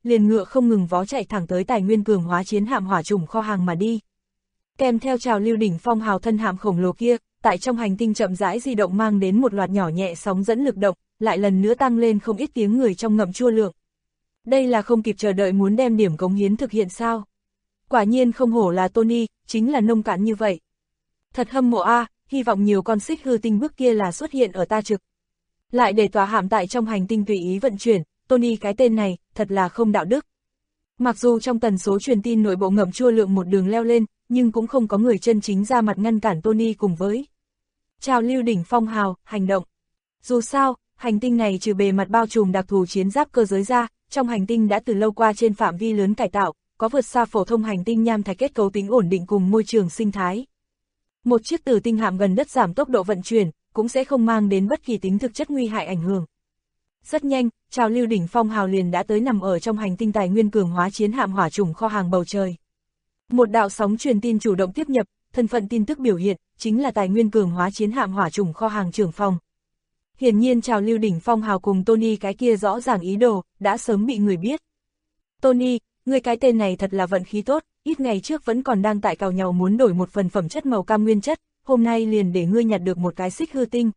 liền ngựa không ngừng vó chạy thẳng tới tài nguyên cường hóa chiến hạm hỏa trùng kho hàng mà đi. Kèm theo trào lưu đỉnh phong hào thân hạm khổng lồ kia, tại trong hành tinh chậm rãi di động mang đến một loạt nhỏ nhẹ sóng dẫn lực động, lại lần nữa tăng lên không ít tiếng người trong ngậm chua lượng. Đây là không kịp chờ đợi muốn đem điểm cống hiến thực hiện sao? Quả nhiên không hổ là Tony, chính là nông cạn như vậy. Thật hâm mộ a, hy vọng nhiều con xích hư tinh bước kia là xuất hiện ở ta trực. Lại để tòa hạm tại trong hành tinh tùy ý vận chuyển, Tony cái tên này, thật là không đạo đức. Mặc dù trong tần số truyền tin nội bộ ngậm chua lượng một đường leo lên, nhưng cũng không có người chân chính ra mặt ngăn cản Tony cùng với trào lưu đỉnh phong hào, hành động. Dù sao, hành tinh này trừ bề mặt bao trùm đặc thù chiến giáp cơ giới ra, trong hành tinh đã từ lâu qua trên phạm vi lớn cải tạo, có vượt xa phổ thông hành tinh nham thạch kết cấu tính ổn định cùng môi trường sinh thái. Một chiếc tử tinh hạm gần đất giảm tốc độ vận chuyển, cũng sẽ không mang đến bất kỳ tính thực chất nguy hại ảnh hưởng. Rất nhanh, trào lưu đỉnh phong hào liền đã tới nằm ở trong hành tinh tài nguyên cường hóa chiến hạm hỏa trùng kho hàng bầu trời. Một đạo sóng truyền tin chủ động tiếp nhập, thân phận tin tức biểu hiện, chính là tài nguyên cường hóa chiến hạm hỏa trùng kho hàng trưởng phòng. Hiển nhiên trào lưu đỉnh phong hào cùng Tony cái kia rõ ràng ý đồ, đã sớm bị người biết. Tony, người cái tên này thật là vận khí tốt, ít ngày trước vẫn còn đang tại cào nhau muốn đổi một phần phẩm chất màu cam nguyên chất, hôm nay liền để ngươi nhặt được một cái xích hư tinh.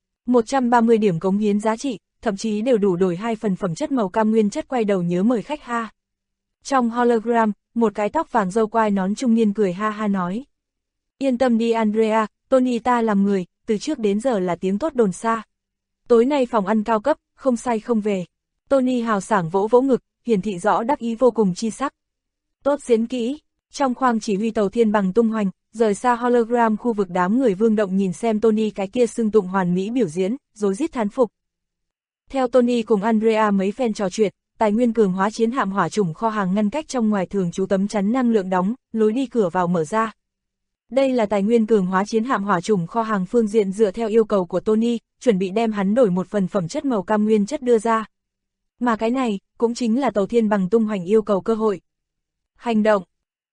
130 điểm cống hiến giá trị, thậm chí đều đủ đổi 2 phần phẩm chất màu cam nguyên chất, quay đầu nhớ mời khách ha. Trong hologram, một cái tóc vàng râu quai nón trung niên cười ha ha nói. Yên tâm đi Andrea, Tony ta làm người, từ trước đến giờ là tiếng tốt đồn xa. Tối nay phòng ăn cao cấp, không say không về. Tony hào sảng vỗ vỗ ngực, hiển thị rõ đắc ý vô cùng chi sắc. Tốt diễn kỹ, trong khoang chỉ huy tàu thiên bằng tung hoành, rời xa hologram khu vực đám người vương động nhìn xem Tony cái kia xưng tụng hoàn mỹ biểu diễn, rối rít thán phục. Theo Tony cùng Andrea mấy phen trò chuyện, tài nguyên cường hóa chiến hạm hỏa trùng kho hàng ngăn cách trong ngoài thường trú tấm chắn năng lượng đóng, lối đi cửa vào mở ra. Đây là tài nguyên cường hóa chiến hạm hỏa trùng kho hàng phương diện dựa theo yêu cầu của Tony, chuẩn bị đem hắn đổi một phần phẩm chất màu cam nguyên chất đưa ra. Mà cái này, cũng chính là tàu thiên bằng tung hoành yêu cầu cơ hội. Hành động.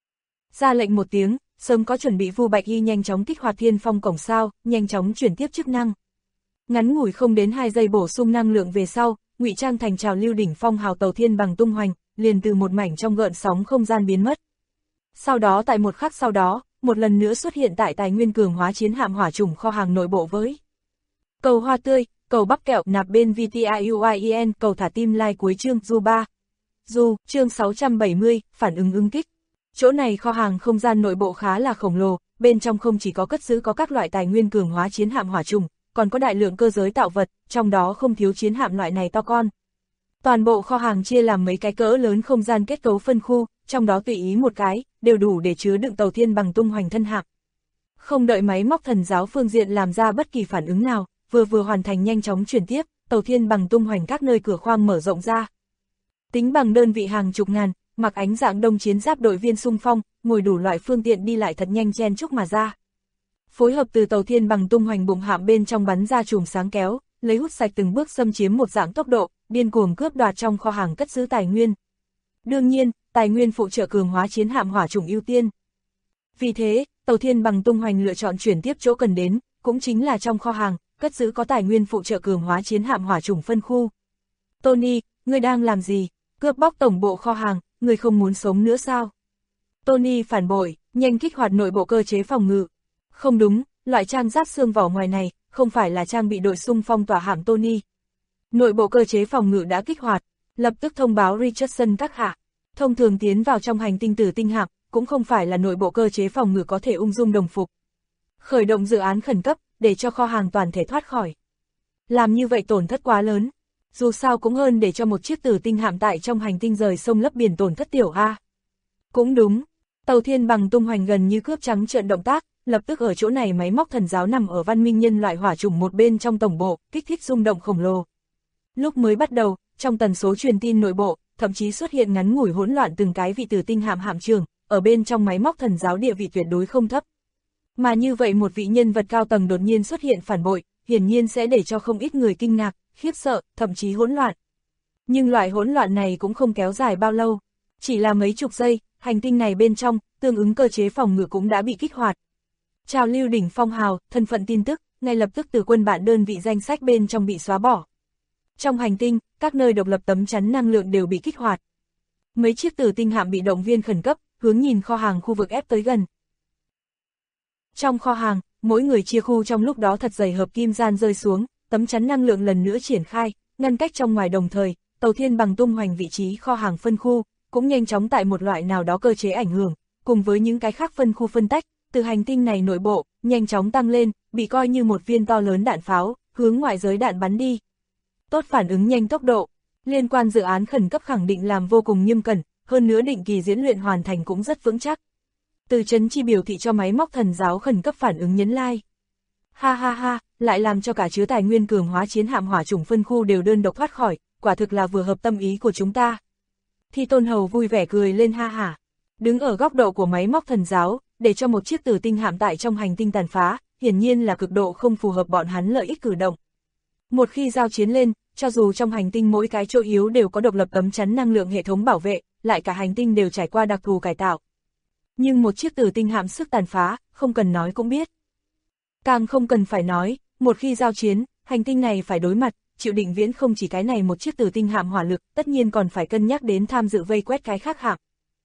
Ra lệnh một tiếng, sớm có chuẩn bị Vu Bạch Hy nhanh chóng kích hoạt thiên phong cổng sao, nhanh chóng chuyển tiếp chức năng. Ngắn ngủi không đến 2 giây bổ sung năng lượng về sau, ngụy trang thành trào lưu đỉnh phong hào tàu thiên bằng tung hoành, liền từ một mảnh trong gợn sóng không gian biến mất. Sau đó tại một khắc sau đó, một lần nữa xuất hiện tại tài nguyên cường hóa chiến hạm hỏa trùng kho hàng nội bộ với cầu hoa tươi, cầu bắp kẹo nạp bên VTIUIEN, cầu thả tim like cuối chương Du 3. Du, chương 670, phản ứng ứng kích. Chỗ này kho hàng không gian nội bộ khá là khổng lồ, bên trong không chỉ có cất giữ có các loại tài nguyên cường hóa chiến hạm hỏa trùng, còn có đại lượng cơ giới tạo vật, trong đó không thiếu chiến hạm loại này to con. Toàn bộ kho hàng chia làm mấy cái cỡ lớn không gian kết cấu phân khu, trong đó tùy ý một cái, đều đủ để chứa đựng tàu thiên bằng tung hoành thân hạm. Không đợi máy móc thần giáo phương diện làm ra bất kỳ phản ứng nào, vừa hoàn thành nhanh chóng chuyển tiếp, tàu thiên bằng tung hoành các nơi cửa khoang mở rộng ra. Tính bằng đơn vị hàng chục ngàn, mặc ánh dạng đông chiến giáp đội viên xung phong, ngồi đủ loại phương tiện đi lại thật nhanh chen chúc mà ra. Phối hợp từ tàu thiên bằng tung hoành bụng hạm bên trong bắn ra chùm sáng kéo, lấy hút sạch từng bước xâm chiếm một dạng tốc độ, điên cuồng cướp đoạt trong kho hàng cất giữ tài nguyên. Đương nhiên, tài nguyên phụ trợ cường hóa chiến hạm hỏa trùng ưu tiên. Vì thế, tàu thiên bằng tung hoành lựa chọn chuyển tiếp chỗ cần đến, cũng chính là trong kho hàng, cất giữ có tài nguyên phụ trợ cường hóa chiến hạm hỏa trùng phân khu. Tony, ngươi đang làm gì? Cướp bóc tổng bộ kho hàng, ngươi không muốn sống nữa sao? Tony phản bội, nhanh kích hoạt nội bộ cơ chế phòng ngự. Không đúng, loại trang giáp xương vỏ ngoài này, không phải là trang bị đội xung phong tỏa hạm Tony. Nội bộ cơ chế phòng ngự đã kích hoạt, lập tức thông báo Richardson các hạ. Thông thường tiến vào trong hành tinh tử tinh hạm, cũng không phải là nội bộ cơ chế phòng ngự có thể ung dung đồng phục. Khởi động dự án khẩn cấp, để cho kho hàng toàn thể thoát khỏi. Làm như vậy tổn thất quá lớn, dù sao cũng hơn để cho một chiếc tử tinh hạm tại trong hành tinh rời sông lấp biển tổn thất tiểu A. Cũng đúng, tàu thiên bằng tung hoành gần như cướp trắng trợn động tác, lập tức ở chỗ này máy móc thần giáo nằm ở văn minh nhân loại hỏa chủng một bên trong tổng bộ, kích thích rung động khổng lồ. Lúc mới bắt đầu, trong tần số truyền tin nội bộ, thậm chí xuất hiện ngắn ngủi hỗn loạn từng cái vị tử tinh hạm trưởng, ở bên trong máy móc thần giáo địa vị tuyệt đối không thấp. Mà như vậy một vị nhân vật cao tầng đột nhiên xuất hiện phản bội, hiển nhiên sẽ để cho không ít người kinh ngạc, khiếp sợ, thậm chí hỗn loạn. Nhưng loại hỗn loạn này cũng không kéo dài bao lâu, chỉ là mấy chục giây, hành tinh này bên trong, tương ứng cơ chế phòng ngự cũng đã bị kích hoạt. Trào lưu đỉnh phong hào, thân phận tin tức, ngay lập tức từ quân bạn đơn vị danh sách bên trong bị xóa bỏ. Trong hành tinh, các nơi độc lập tấm chắn năng lượng đều bị kích hoạt. Mấy chiếc tử tinh hạm bị động viên khẩn cấp, hướng nhìn kho hàng khu vực ép tới gần. Trong kho hàng, mỗi người chia khu trong lúc đó thật dày hợp kim gian rơi xuống, tấm chắn năng lượng lần nữa triển khai, ngăn cách trong ngoài đồng thời, tàu thiên bằng tung hoành vị trí kho hàng phân khu, cũng nhanh chóng tại một loại nào đó cơ chế ảnh hưởng, cùng với những cái khác phân khu phân tách, từ hành tinh này nội bộ, nhanh chóng tăng lên, bị coi như một viên to lớn đạn pháo, hướng ngoại giới đạn bắn đi. Tốt phản ứng nhanh tốc độ, liên quan dự án khẩn cấp khẳng định làm vô cùng nghiêm cẩn, hơn nữa định kỳ diễn luyện hoàn thành cũng rất vững chắc. Từ Trấn Chi biểu thị cho máy móc thần giáo khẩn cấp phản ứng nhấn like. Ha ha ha, lại làm cho cả chứa tài nguyên cường hóa chiến hạm hỏa chủng phân khu đều đơn độc thoát khỏi, quả thực là vừa hợp tâm ý của chúng ta. Thi Tôn Hầu vui vẻ cười lên ha hả. Đứng ở góc độ của máy móc thần giáo, để cho một chiếc tử tinh hạm tại trong hành tinh tàn phá, hiển nhiên là cực độ không phù hợp bọn hắn lợi ích cử động. Một khi giao chiến lên, cho dù trong hành tinh mỗi cái chỗ yếu đều có độc lập tấm chắn năng lượng hệ thống bảo vệ, lại cả hành tinh đều trải qua đặc thù cải tạo. Nhưng một chiếc tử tinh hạm sức tàn phá, không cần nói cũng biết. Càng không cần phải nói, một khi giao chiến, hành tinh này phải đối mặt, chịu định viễn không chỉ cái này một chiếc tử tinh hạm hỏa lực, tất nhiên còn phải cân nhắc đến tham dự vây quét cái khác hạm.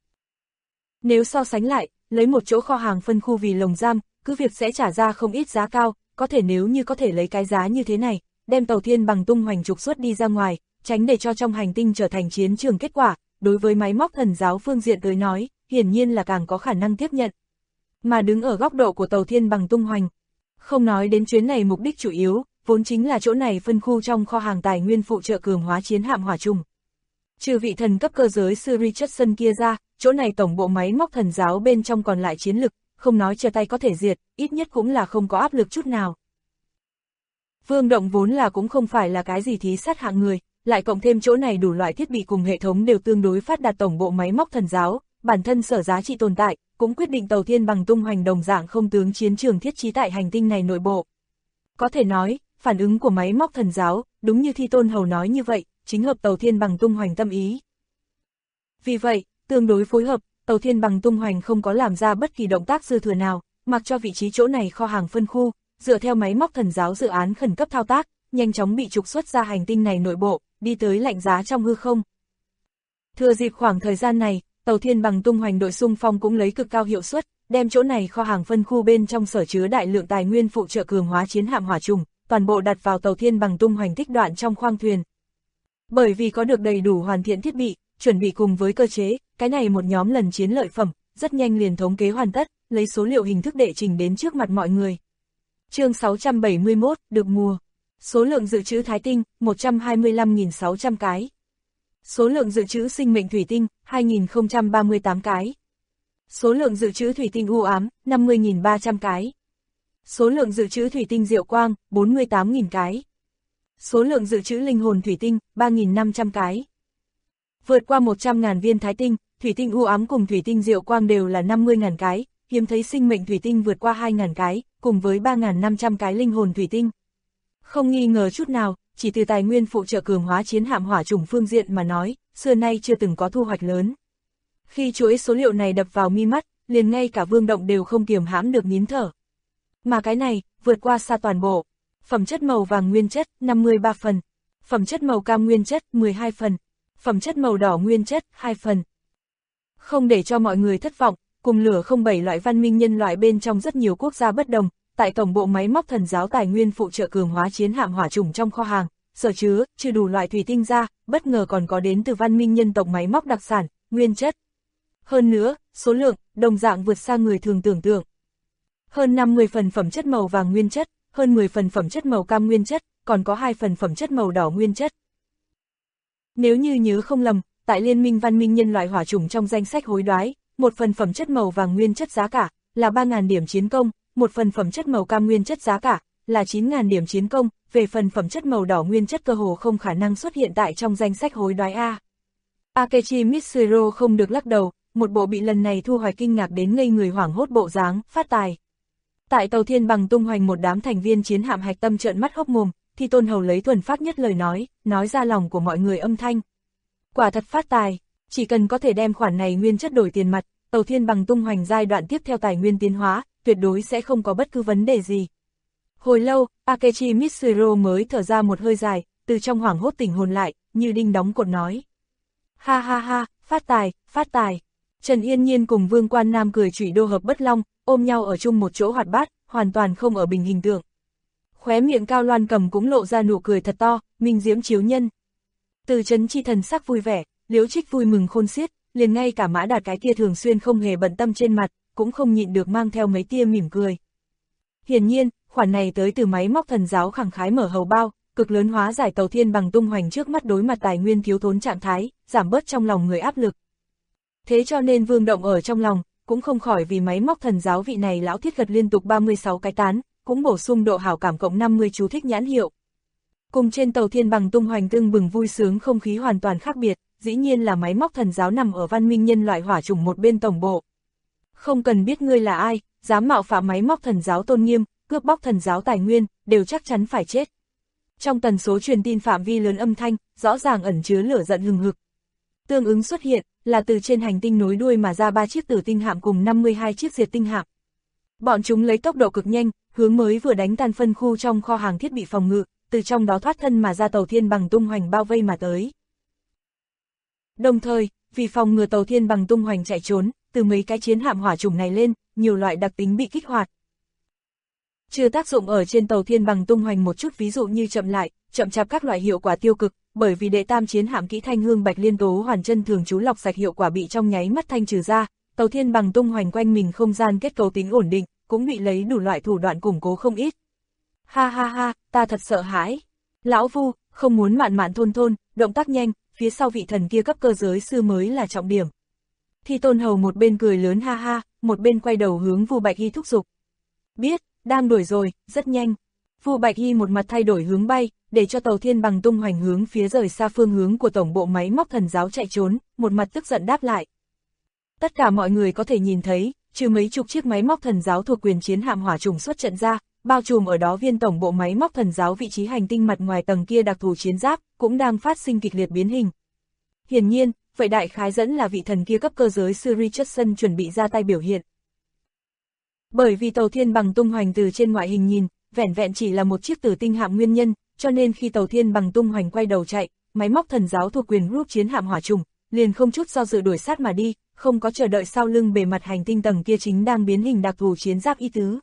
Nếu so sánh lại, lấy một chỗ kho hàng phân khu vì lồng giam, cứ việc sẽ trả ra không ít giá cao, có thể nếu như có thể lấy cái giá như thế này, đem tàu thiên bằng tung hoành trục xuất đi ra ngoài, tránh để cho trong hành tinh trở thành chiến trường kết quả, đối với máy móc thần giáo phương diện tới nói, hiển nhiên là càng có khả năng tiếp nhận. Mà đứng ở góc độ của tàu thiên bằng tung hoành, không nói đến chuyến này mục đích chủ yếu, vốn chính là chỗ này phân khu trong kho hàng tài nguyên phụ trợ cường hóa chiến hạm hỏa trùng. Trừ vị thần cấp cơ giới sư Richardson kia ra, chỗ này tổng bộ máy móc thần giáo bên trong còn lại chiến lực, không nói chờ tay có thể diệt, ít nhất cũng là không có áp lực chút nào. Vương Động vốn là cũng không phải là cái gì thí sát hạng người, lại cộng thêm chỗ này đủ loại thiết bị cùng hệ thống đều tương đối phát đạt tổng bộ máy móc thần giáo, bản thân sở giá trị tồn tại, cũng quyết định tàu thiên bằng tung hoành đồng dạng không tướng chiến trường thiết trí tại hành tinh này nội bộ. Có thể nói, phản ứng của máy móc thần giáo, đúng như Thi Tôn Hầu nói như vậy, chính hợp tàu thiên bằng tung hoành tâm ý. Vì vậy, tương đối phối hợp, tàu thiên bằng tung hoành không có làm ra bất kỳ động tác dư thừa nào, mặc cho vị trí chỗ này kho hàng phân khu, dựa theo máy móc thần giáo dự án khẩn cấp thao tác, nhanh chóng bị trục xuất ra hành tinh này nội bộ, đi tới lạnh giá trong hư không. Thừa dịp khoảng thời gian này, tàu thiên bằng tung hoành đội xung phong cũng lấy cực cao hiệu suất, đem chỗ này kho hàng phân khu bên trong sở chứa đại lượng tài nguyên phụ trợ cường hóa chiến hạm hỏa trùng, toàn bộ đặt vào tàu thiên bằng tung hoành tích đoạn trong khoang thuyền. Bởi vì có được đầy đủ hoàn thiện thiết bị, chuẩn bị cùng với cơ chế, cái này một nhóm lần chiến lợi phẩm, rất nhanh liền thống kế hoàn tất, lấy số liệu hình thức đệ trình đến trước mặt mọi người. Chương 671, được mùa. Số lượng dự trữ thái tinh, 125.600 cái. Số lượng dự trữ sinh mệnh thủy tinh, 2.038 cái. Số lượng dự trữ thủy tinh u ám, 50.300 cái. Số lượng dự trữ thủy tinh diệu quang, 48.000 cái. Số lượng dự trữ linh hồn thủy tinh, 3.500 cái. Vượt qua 100.000 viên thái tinh, thủy tinh u ám cùng thủy tinh diệu quang đều là 50.000 cái, hiếm thấy sinh mệnh thủy tinh vượt qua 2.000 cái, cùng với 3.500 cái linh hồn thủy tinh. Không nghi ngờ chút nào, chỉ từ tài nguyên phụ trợ cường hóa chiến hạm hỏa chủng phương diện mà nói, xưa nay chưa từng có thu hoạch lớn. Khi chuỗi số liệu này đập vào mi mắt, liền ngay cả Vương Động đều không kiềm hãm được nín thở. Mà cái này, vượt qua xa toàn bộ. Phẩm chất màu vàng nguyên chất, 53 phần. Phẩm chất màu cam nguyên chất, 12 phần. Phẩm chất màu đỏ nguyên chất, 2 phần. Không để cho mọi người thất vọng, cùng lửa không 7 loại văn minh nhân loại bên trong rất nhiều quốc gia bất đồng, tại tổng bộ máy móc thần giáo tài nguyên phụ trợ cường hóa chiến hạm hỏa chủng trong kho hàng, sở chứa, trừ đủ loại thủy tinh ra, bất ngờ còn có đến từ văn minh nhân tộc máy móc đặc sản, nguyên chất. Hơn nữa, số lượng, đồng dạng vượt xa người thường tưởng tượng. Hơn 50 phần phẩm chất màu vàng nguyên chất, hơn 10 phần phẩm chất màu cam nguyên chất, còn có 2 phần phẩm chất màu đỏ nguyên chất. Nếu như nhớ không lầm, tại Liên minh văn minh nhân loại hỏa chủng trong danh sách hối đoái, một phần phẩm chất màu vàng nguyên chất giá cả là 3.000 điểm chiến công, một phần phẩm chất màu cam nguyên chất giá cả là 9.000 điểm chiến công, về phần phẩm chất màu đỏ nguyên chất cơ hồ không khả năng xuất hiện tại trong danh sách hối đoái A. Akechi Mitsuro không được lắc đầu, một bộ bị lần này thu hoạch kinh ngạc đến ngây người hoảng hốt bộ dáng, phát tài. Tại tàu thiên bằng tung hoành một đám thành viên chiến hạm hạch tâm trợn mắt hốc mồm, thì Tôn Hầu lấy thuần phát nhất lời nói ra lòng của mọi người âm thanh. Quả thật phát tài, chỉ cần có thể đem khoản này nguyên chất đổi tiền mặt, tàu thiên bằng tung hoành giai đoạn tiếp theo tài nguyên tiến hóa, tuyệt đối sẽ không có bất cứ vấn đề gì. Hồi lâu, Akechi Mitsuro mới thở ra một hơi dài, từ trong hoảng hốt tỉnh hồn lại, như đinh đóng cột nói. Ha ha ha, phát tài, phát tài. Trần Yên Nhiên cùng Vương Quan Nam cười chửi đô hợp bất long, ôm nhau ở chung một chỗ hoạt bát, hoàn toàn không ở bình hình tượng. Khóe miệng Cao Loan Cầm cũng lộ ra nụ cười thật to, minh diễm chiếu nhân. Từ Trấn Chi thần sắc vui vẻ, Liễu Trích vui mừng khôn xiết, liền ngay cả Mã Đạt cái kia thường xuyên không hề bận tâm trên mặt, cũng không nhịn được mang theo mấy tia mỉm cười. Hiển nhiên, khoản này tới từ máy móc thần giáo khẳng khái mở hầu bao, cực lớn hóa giải Tàu Thiên Bằng tung hoành trước mắt đối mặt tài nguyên thiếu thốn trạng thái, giảm bớt trong lòng người áp lực. Thế cho nên Vương Động ở trong lòng, cũng không khỏi vì máy móc thần giáo vị này lão thiết gật liên tục 36 cái tán, cũng bổ sung độ hảo cảm cộng 50 chú thích nhãn hiệu. Cùng trên Tàu Thiên Bằng tung hoành tưng bừng vui sướng không khí hoàn toàn khác biệt, dĩ nhiên là máy móc thần giáo nằm ở văn minh nhân loại hỏa chủng một bên tổng bộ. Không cần biết ngươi là ai, dám mạo phạm máy móc thần giáo tôn nghiêm, cướp bóc thần giáo tài nguyên, đều chắc chắn phải chết. Trong tần số truyền tin phạm vi lớn âm thanh, rõ ràng ẩn chứa lửa giận hừng hực. Tương ứng xuất hiện, là từ trên hành tinh nối đuôi mà ra 3 chiếc tử tinh hạm cùng 52 chiếc diệt tinh hạm. Bọn chúng lấy tốc độ cực nhanh, hướng mới vừa đánh tan phân khu trong kho hàng thiết bị phòng ngự, từ trong đó thoát thân mà ra Tàu Thiên Bằng tung hoành bao vây mà tới. Đồng thời, vì phòng ngừa Tàu Thiên Bằng tung hoành chạy trốn, từ mấy cái chiến hạm hỏa chủng này lên, nhiều loại đặc tính bị kích hoạt. Chưa tác dụng ở trên Tàu Thiên Bằng tung hoành một chút ví dụ như chậm lại, chậm chạp các loại hiệu quả tiêu cực, bởi vì đệ tam chiến hạm kỹ thanh hương bạch liên tố hoàn chân thường chú lọc sạch hiệu quả bị trong nháy mắt thanh trừ ra, Tàu Thiên Bằng tung hoành quanh mình không gian kết cấu tính ổn định, cũng bị lấy đủ loại thủ đoạn củng cố không ít. Ha ha ha, ta thật sợ hãi. Lão Vu, không muốn mạn mạn thôn thôn, động tác nhanh, phía sau vị thần kia cấp cơ giới sư mới là trọng điểm. Thi Tôn Hầu một bên cười lớn ha ha, một bên quay đầu hướng Vu Bạch Hy thúc giục. Biết, đang đuổi rồi, rất nhanh. Vu Bạch Hy một mặt thay đổi hướng bay, để cho Tàu Thiên Bằng tung hoành hướng phía rời xa phương hướng của tổng bộ máy móc thần giáo chạy trốn, một mặt tức giận đáp lại. Tất cả mọi người có thể nhìn thấy, trừ mấy chục chiếc máy móc thần giáo thuộc quyền chiến hạm hỏa chủng xuất trận ra, bao trùm ở đó viên tổng bộ máy móc thần giáo vị trí hành tinh mặt ngoài tầng kia đặc thù chiến giáp, cũng đang phát sinh kịch liệt biến hình. Hiển nhiên, vậy đại khái dẫn là vị thần kia cấp cơ giới sư Richardson chuẩn bị ra tay biểu hiện. Bởi vì Tàu Thiên Bằng tung hoành từ trên ngoại hình nhìn, vẻn vẹn chỉ là một chiếc tử tinh hạm nguyên nhân, cho nên khi Tàu Thiên Bằng tung hoành quay đầu chạy, máy móc thần giáo thuộc quyền group chiến hạm hỏa trùng, liền không chút do dự đuổi sát mà đi, không có chờ đợi sau lưng bề mặt hành tinh tầng kia chính đang biến hình đặc thù chiến giáp y tứ.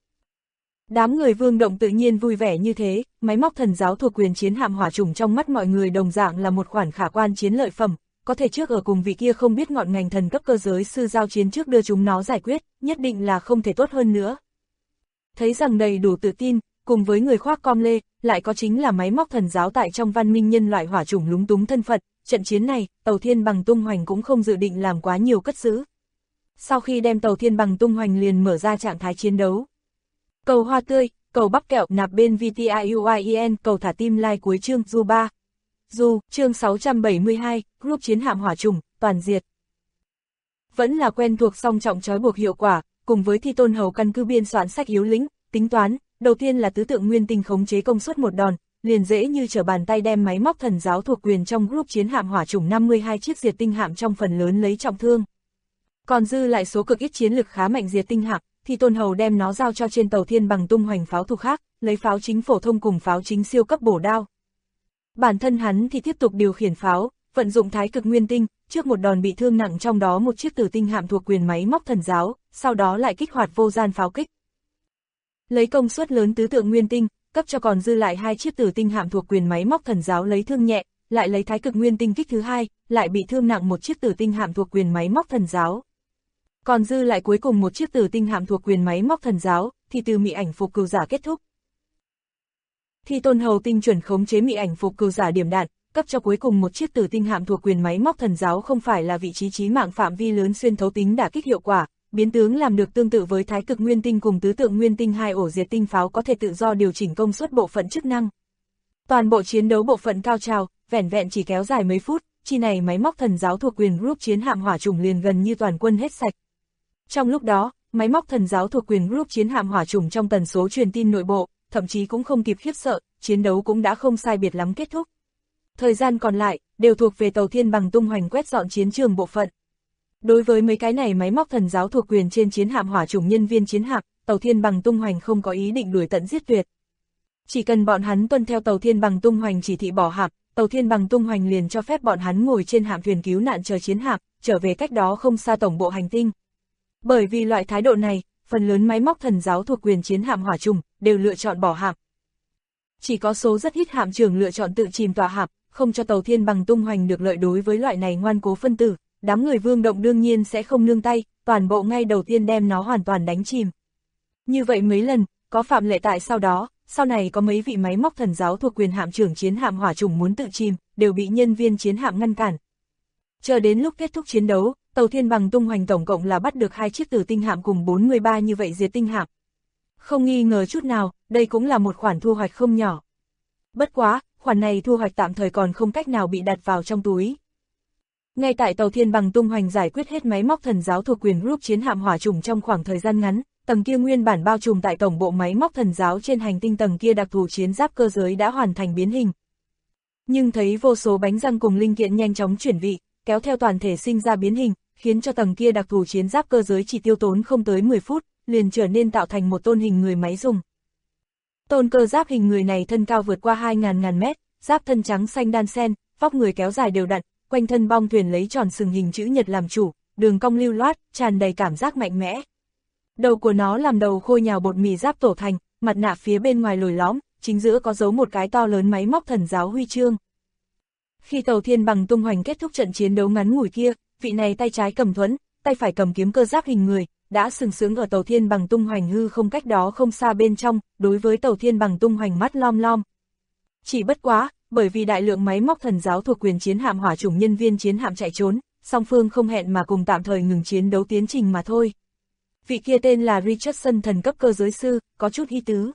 Đám người Vương Động tự nhiên vui vẻ như thế, máy móc thần giáo thuộc quyền chiến hạm hỏa trùng trong mắt mọi người đồng dạng là một khoản khả quan chiến lợi phẩm, có thể trước ở cùng vị kia không biết ngọn ngành thần cấp cơ giới sư giao chiến trước đưa chúng nó giải quyết, nhất định là không thể tốt hơn nữa. Thấy rằng đầy đủ tự tin, cùng với người khoác com lê, lại có chính là máy móc thần giáo tại trong văn minh nhân loại hỏa chủng lúng túng thân phận, trận chiến này, Tàu Thiên Bằng tung hoành cũng không dự định làm quá nhiều cất giữ. Sau khi đem Tàu Thiên Bằng tung hoành liền mở ra trạng thái chiến đấu. Cầu hoa tươi, cầu bắp kẹo nạp bên VTIUIEN, cầu thả tim like cuối chương Du 3. Du, chương 672, group chiến hạm hỏa trùng, toàn diệt. Vẫn là quen thuộc song trọng trói buộc hiệu quả, cùng với Thi Tôn Hầu căn cứ biên soạn sách yếu lĩnh, tính toán, đầu tiên là tứ tượng nguyên tinh khống chế công suất một đòn, liền dễ như trở bàn tay đem máy móc thần giáo thuộc quyền trong group chiến hạm hỏa trùng 52 chiếc diệt tinh hạm trong phần lớn lấy trọng thương. Còn dư lại số cực ít chiến lực khá mạnh diệt tinh hạm, Thi Tôn Hầu đem nó giao cho trên Tàu Thiên Bằng tung hoành pháo thủ khác, lấy pháo chính phổ thông cùng pháo chính siêu cấp bổ đao. Bản thân hắn thì tiếp tục điều khiển pháo, vận dụng thái cực nguyên tinh, trước một đòn bị thương nặng trong đó một chiếc tử tinh hạm thuộc quyền máy móc thần giáo, sau đó lại kích hoạt vô gian pháo kích. Lấy công suất lớn tứ tượng nguyên tinh, cấp cho còn dư lại 2 chiếc tử tinh hạm thuộc quyền máy móc thần giáo lấy thương nhẹ, lại lấy thái cực nguyên tinh kích thứ 2, lại bị thương nặng một chiếc tử tinh hạm thuộc quyền máy móc thần giáo. Còn dư lại cuối cùng một chiếc tử tinh hạm thuộc quyền máy móc thần giáo, thì từ mị ảnh phục cừu giả kết thúc. Thi Tôn Hầu tinh chuẩn khống chế mị ảnh phục cừu giả điểm đạn, cấp cho cuối cùng một chiếc tử tinh hạm thuộc quyền máy móc thần giáo không phải là vị trí chí mạng phạm vi lớn xuyên thấu tính đả kích hiệu quả, biến tướng làm được tương tự với thái cực nguyên tinh cùng tứ tượng nguyên tinh 2 ổ diệt tinh pháo có thể tự do điều chỉnh công suất bộ phận chức năng. Toàn bộ chiến đấu bộ phận cao trào, vẻn vẹn chỉ kéo dài mấy phút, chi này máy móc thần giáo thuộc quyền group chiến hạm hỏa trùng liền gần như toàn quân hết sạch. Trong lúc đó, máy móc thần giáo thuộc quyền group chiến hạm hỏa trùng trong tần số truyền tin nội bộ, thậm chí cũng không kịp khiếp sợ, chiến đấu cũng đã không sai biệt lắm kết thúc. Thời gian còn lại, đều thuộc về Tàu Thiên Bằng tung hoành quét dọn chiến trường bộ phận. Đối với mấy cái này máy móc thần giáo thuộc quyền trên chiến hạm hỏa chủng nhân viên chiến hạm, Tàu Thiên Bằng tung hoành không có ý định đuổi tận giết tuyệt. Chỉ cần bọn hắn tuân theo Tàu Thiên Bằng tung hoành chỉ thị bỏ hạm, Tàu Thiên Bằng tung hoành liền cho phép bọn hắn ngồi trên hạm thuyền cứu nạn chờ chiến hạm, trở về cách đó không xa tổng bộ hành tinh. Bởi vì loại thái độ này, phần lớn máy móc thần giáo thuộc quyền chiến hạm hỏa trùng, đều lựa chọn bỏ hạm. Chỉ có số rất ít hạm trưởng lựa chọn tự chìm tòa hạm, không cho Tàu Thiên Bằng tung hoành được lợi đối với loại này ngoan cố phân tử, đám người Vương Động đương nhiên sẽ không nương tay, toàn bộ ngay đầu tiên đem nó hoàn toàn đánh chìm. Như vậy mấy lần, có phạm lệ tại sau này có mấy vị máy móc thần giáo thuộc quyền hạm trưởng chiến hạm hỏa trùng muốn tự chìm, đều bị nhân viên chiến hạm ngăn cản. Chờ đến lúc kết thúc chiến đấu, Tàu Thiên Bằng tung hoành tổng cộng là bắt được 2 chiếc tử tinh hạm cùng 43 như vậy diệt tinh hạm. Không nghi ngờ chút nào, đây cũng là một khoản thu hoạch không nhỏ. Bất quá, khoản này thu hoạch tạm thời còn không cách nào bị đặt vào trong túi. Ngay tại Tàu Thiên Bằng tung hoành giải quyết hết máy móc thần giáo thuộc quyền group chiến hạm hỏa trùng trong khoảng thời gian ngắn, tầng kia nguyên bản bao trùm tại tổng bộ máy móc thần giáo trên hành tinh tầng kia đặc thù chiến giáp cơ giới đã hoàn thành biến hình. Nhưng thấy vô số bánh răng cùng linh kiện nhanh chóng chuyển vị, kéo theo toàn thể sinh ra biến hình, khiến cho tầng kia đặc thù chiến giáp cơ giới chỉ tiêu tốn không tới 10 phút, liền trở nên tạo thành một tôn hình người máy dùng. Tôn cơ giáp hình người này thân cao vượt qua 2.000 mét, giáp thân trắng xanh đan xen, vóc người kéo dài đều đặn, quanh thân bong thuyền lấy tròn sừng hình chữ nhật làm chủ, đường cong lưu loát, tràn đầy cảm giác mạnh mẽ. Đầu của nó làm đầu khôi nhào bột mì giáp tổ thành, mặt nạ phía bên ngoài lồi lõm, chính giữa có dấu một cái to lớn máy móc thần giáo huy chương. Khi Tàu Thiên Bằng tung hoành kết thúc trận chiến đấu ngắn ngủi kia, vị này tay trái cầm thuẫn, tay phải cầm kiếm cơ giáp hình người, đã sừng sững ở Tàu Thiên Bằng tung hoành hư không cách đó không xa bên trong, đối với Tàu Thiên Bằng tung hoành mắt lom lom. Chỉ bất quá, bởi vì đại lượng máy móc thần giáo thuộc quyền chiến hạm hỏa chủng nhân viên chiến hạm chạy trốn, song phương không hẹn mà cùng tạm thời ngừng chiến đấu tiến trình mà thôi. Vị kia tên là Richardson thần cấp cơ giới sư, có chút ý tứ.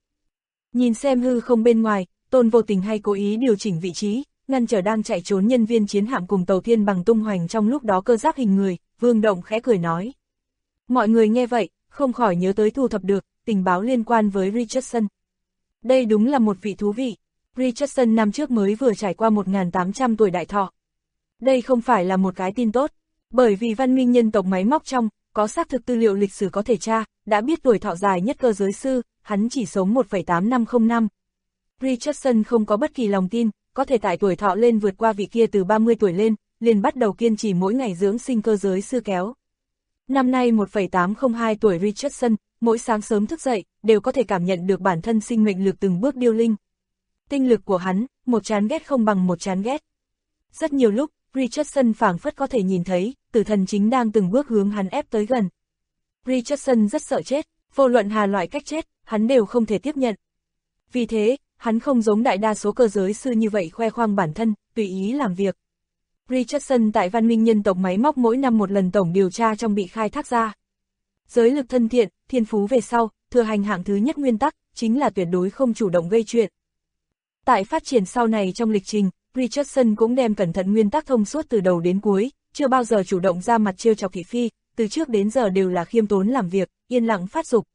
Nhìn xem hư không bên ngoài, Tôn vô tình hay cố ý điều chỉnh vị trí, ngăn trở đang chạy trốn nhân viên chiến hạm cùng Tàu Thiên Bằng tung hoành trong lúc đó cơ giáp hình người, Vương Động khẽ cười nói. Mọi người nghe vậy, không khỏi nhớ tới thu thập được tình báo liên quan với Richardson. Đây đúng là một vị thú vị. Richardson năm trước mới vừa trải qua 1.800 tuổi đại thọ. Đây không phải là một cái tin tốt, bởi vì văn minh nhân tộc máy móc trong, có xác thực tư liệu lịch sử có thể tra, đã biết tuổi thọ dài nhất cơ giới sư, hắn chỉ sống 1,8505 năm. Richardson không có bất kỳ lòng tin, có thể tại tuổi thọ lên vượt qua vị kia từ 30 tuổi lên, liền bắt đầu kiên trì mỗi ngày dưỡng sinh cơ giới sư kéo. Năm nay 1,802 tuổi Richardson, mỗi sáng sớm thức dậy, đều có thể cảm nhận được bản thân sinh mệnh lực từng bước điêu linh. Tinh lực của hắn, một chán ghét không bằng một chán ghét. Rất nhiều lúc, Richardson phảng phất có thể nhìn thấy, tử thần chính đang từng bước hướng hắn ép tới gần. Richardson rất sợ chết, vô luận hà loại cách chết, hắn đều không thể tiếp nhận. Vì thế, hắn không giống đại đa số cơ giới sư như vậy khoe khoang bản thân, tùy ý làm việc. Richardson tại văn minh nhân tộc máy móc mỗi năm một lần tổng điều tra trong bị khai thác ra. Giới lực thân thiện, thiên phú về sau, thừa hành hạng thứ nhất nguyên tắc, chính là tuyệt đối không chủ động gây chuyện. Tại phát triển sau này trong lịch trình, Richardson cũng đem cẩn thận nguyên tắc thông suốt từ đầu đến cuối, chưa bao giờ chủ động ra mặt trêu chọc thị phi, từ trước đến giờ đều là khiêm tốn làm việc, yên lặng phát dục.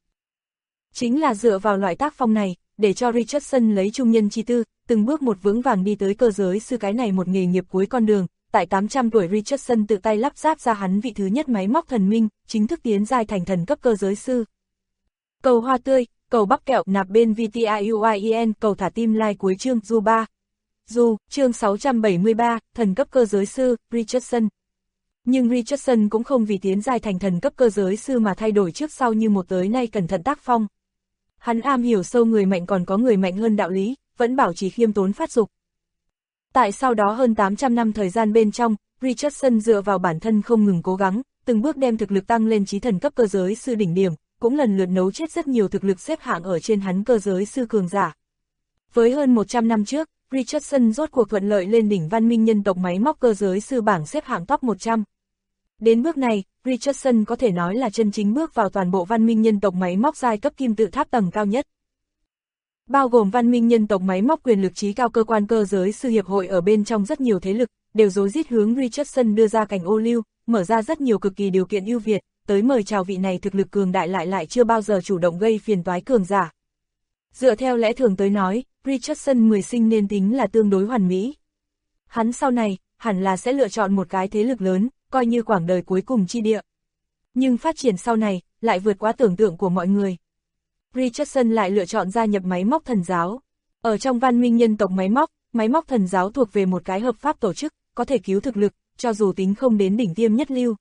Chính là dựa vào loại tác phong này, để cho Richardson lấy trung nhân chi tư, từng bước một vững vàng đi tới cơ giới sư cái này một nghề nghiệp cuối con đường. Tại 800 tuổi Richardson tự tay lắp ráp ra hắn vị thứ nhất máy móc thần minh, chính thức tiến giai thành thần cấp cơ giới sư. Cầu hoa tươi, cầu bắp kẹo nạp bên VTIUIEN, cầu thả tim like cuối chương Du 3. Du, chương 673, thần cấp cơ giới sư, Richardson. Nhưng Richardson cũng không vì tiến giai thành thần cấp cơ giới sư mà thay đổi trước sau như một tới nay cẩn thận tác phong. Hắn am hiểu sâu người mạnh còn có người mạnh hơn đạo lý, vẫn bảo trì khiêm tốn phát dục. Tại sau đó hơn 800 năm thời gian bên trong, Richardson dựa vào bản thân không ngừng cố gắng, từng bước đem thực lực tăng lên chí thần cấp cơ giới sư đỉnh điểm, cũng lần lượt nấu chết rất nhiều thực lực xếp hạng ở trên hắn cơ giới sư cường giả. Với hơn 100 năm trước, Richardson rốt cuộc thuận lợi lên đỉnh văn minh nhân tộc máy móc cơ giới sư bảng xếp hạng top 100. Đến bước này, Richardson có thể nói là chân chính bước vào toàn bộ văn minh nhân tộc máy móc giai cấp kim tự tháp tầng cao nhất. Bao gồm văn minh nhân tộc máy móc quyền lực trí cao cơ quan cơ giới sư hiệp hội ở bên trong rất nhiều thế lực, đều rối rít hướng Richardson đưa ra cảnh ô liu, mở ra rất nhiều cực kỳ điều kiện ưu việt, tới mời chào vị này thực lực cường đại lại chưa bao giờ chủ động gây phiền toái cường giả. Dựa theo lẽ thường tới nói, Richardson 10 sinh nên tính là tương đối hoàn mỹ. Hắn sau này, hẳn là sẽ lựa chọn một cái thế lực lớn, coi như quãng đời cuối cùng chi địa. Nhưng phát triển sau này, lại vượt quá tưởng tượng của mọi người. Richardson lại lựa chọn gia nhập máy móc thần giáo. Ở trong văn minh nhân tộc máy móc, máy móc thần giáo thuộc về một cái hợp pháp tổ chức, có thể cứu thực lực, cho dù tính không đến đỉnh tiêm nhất lưu.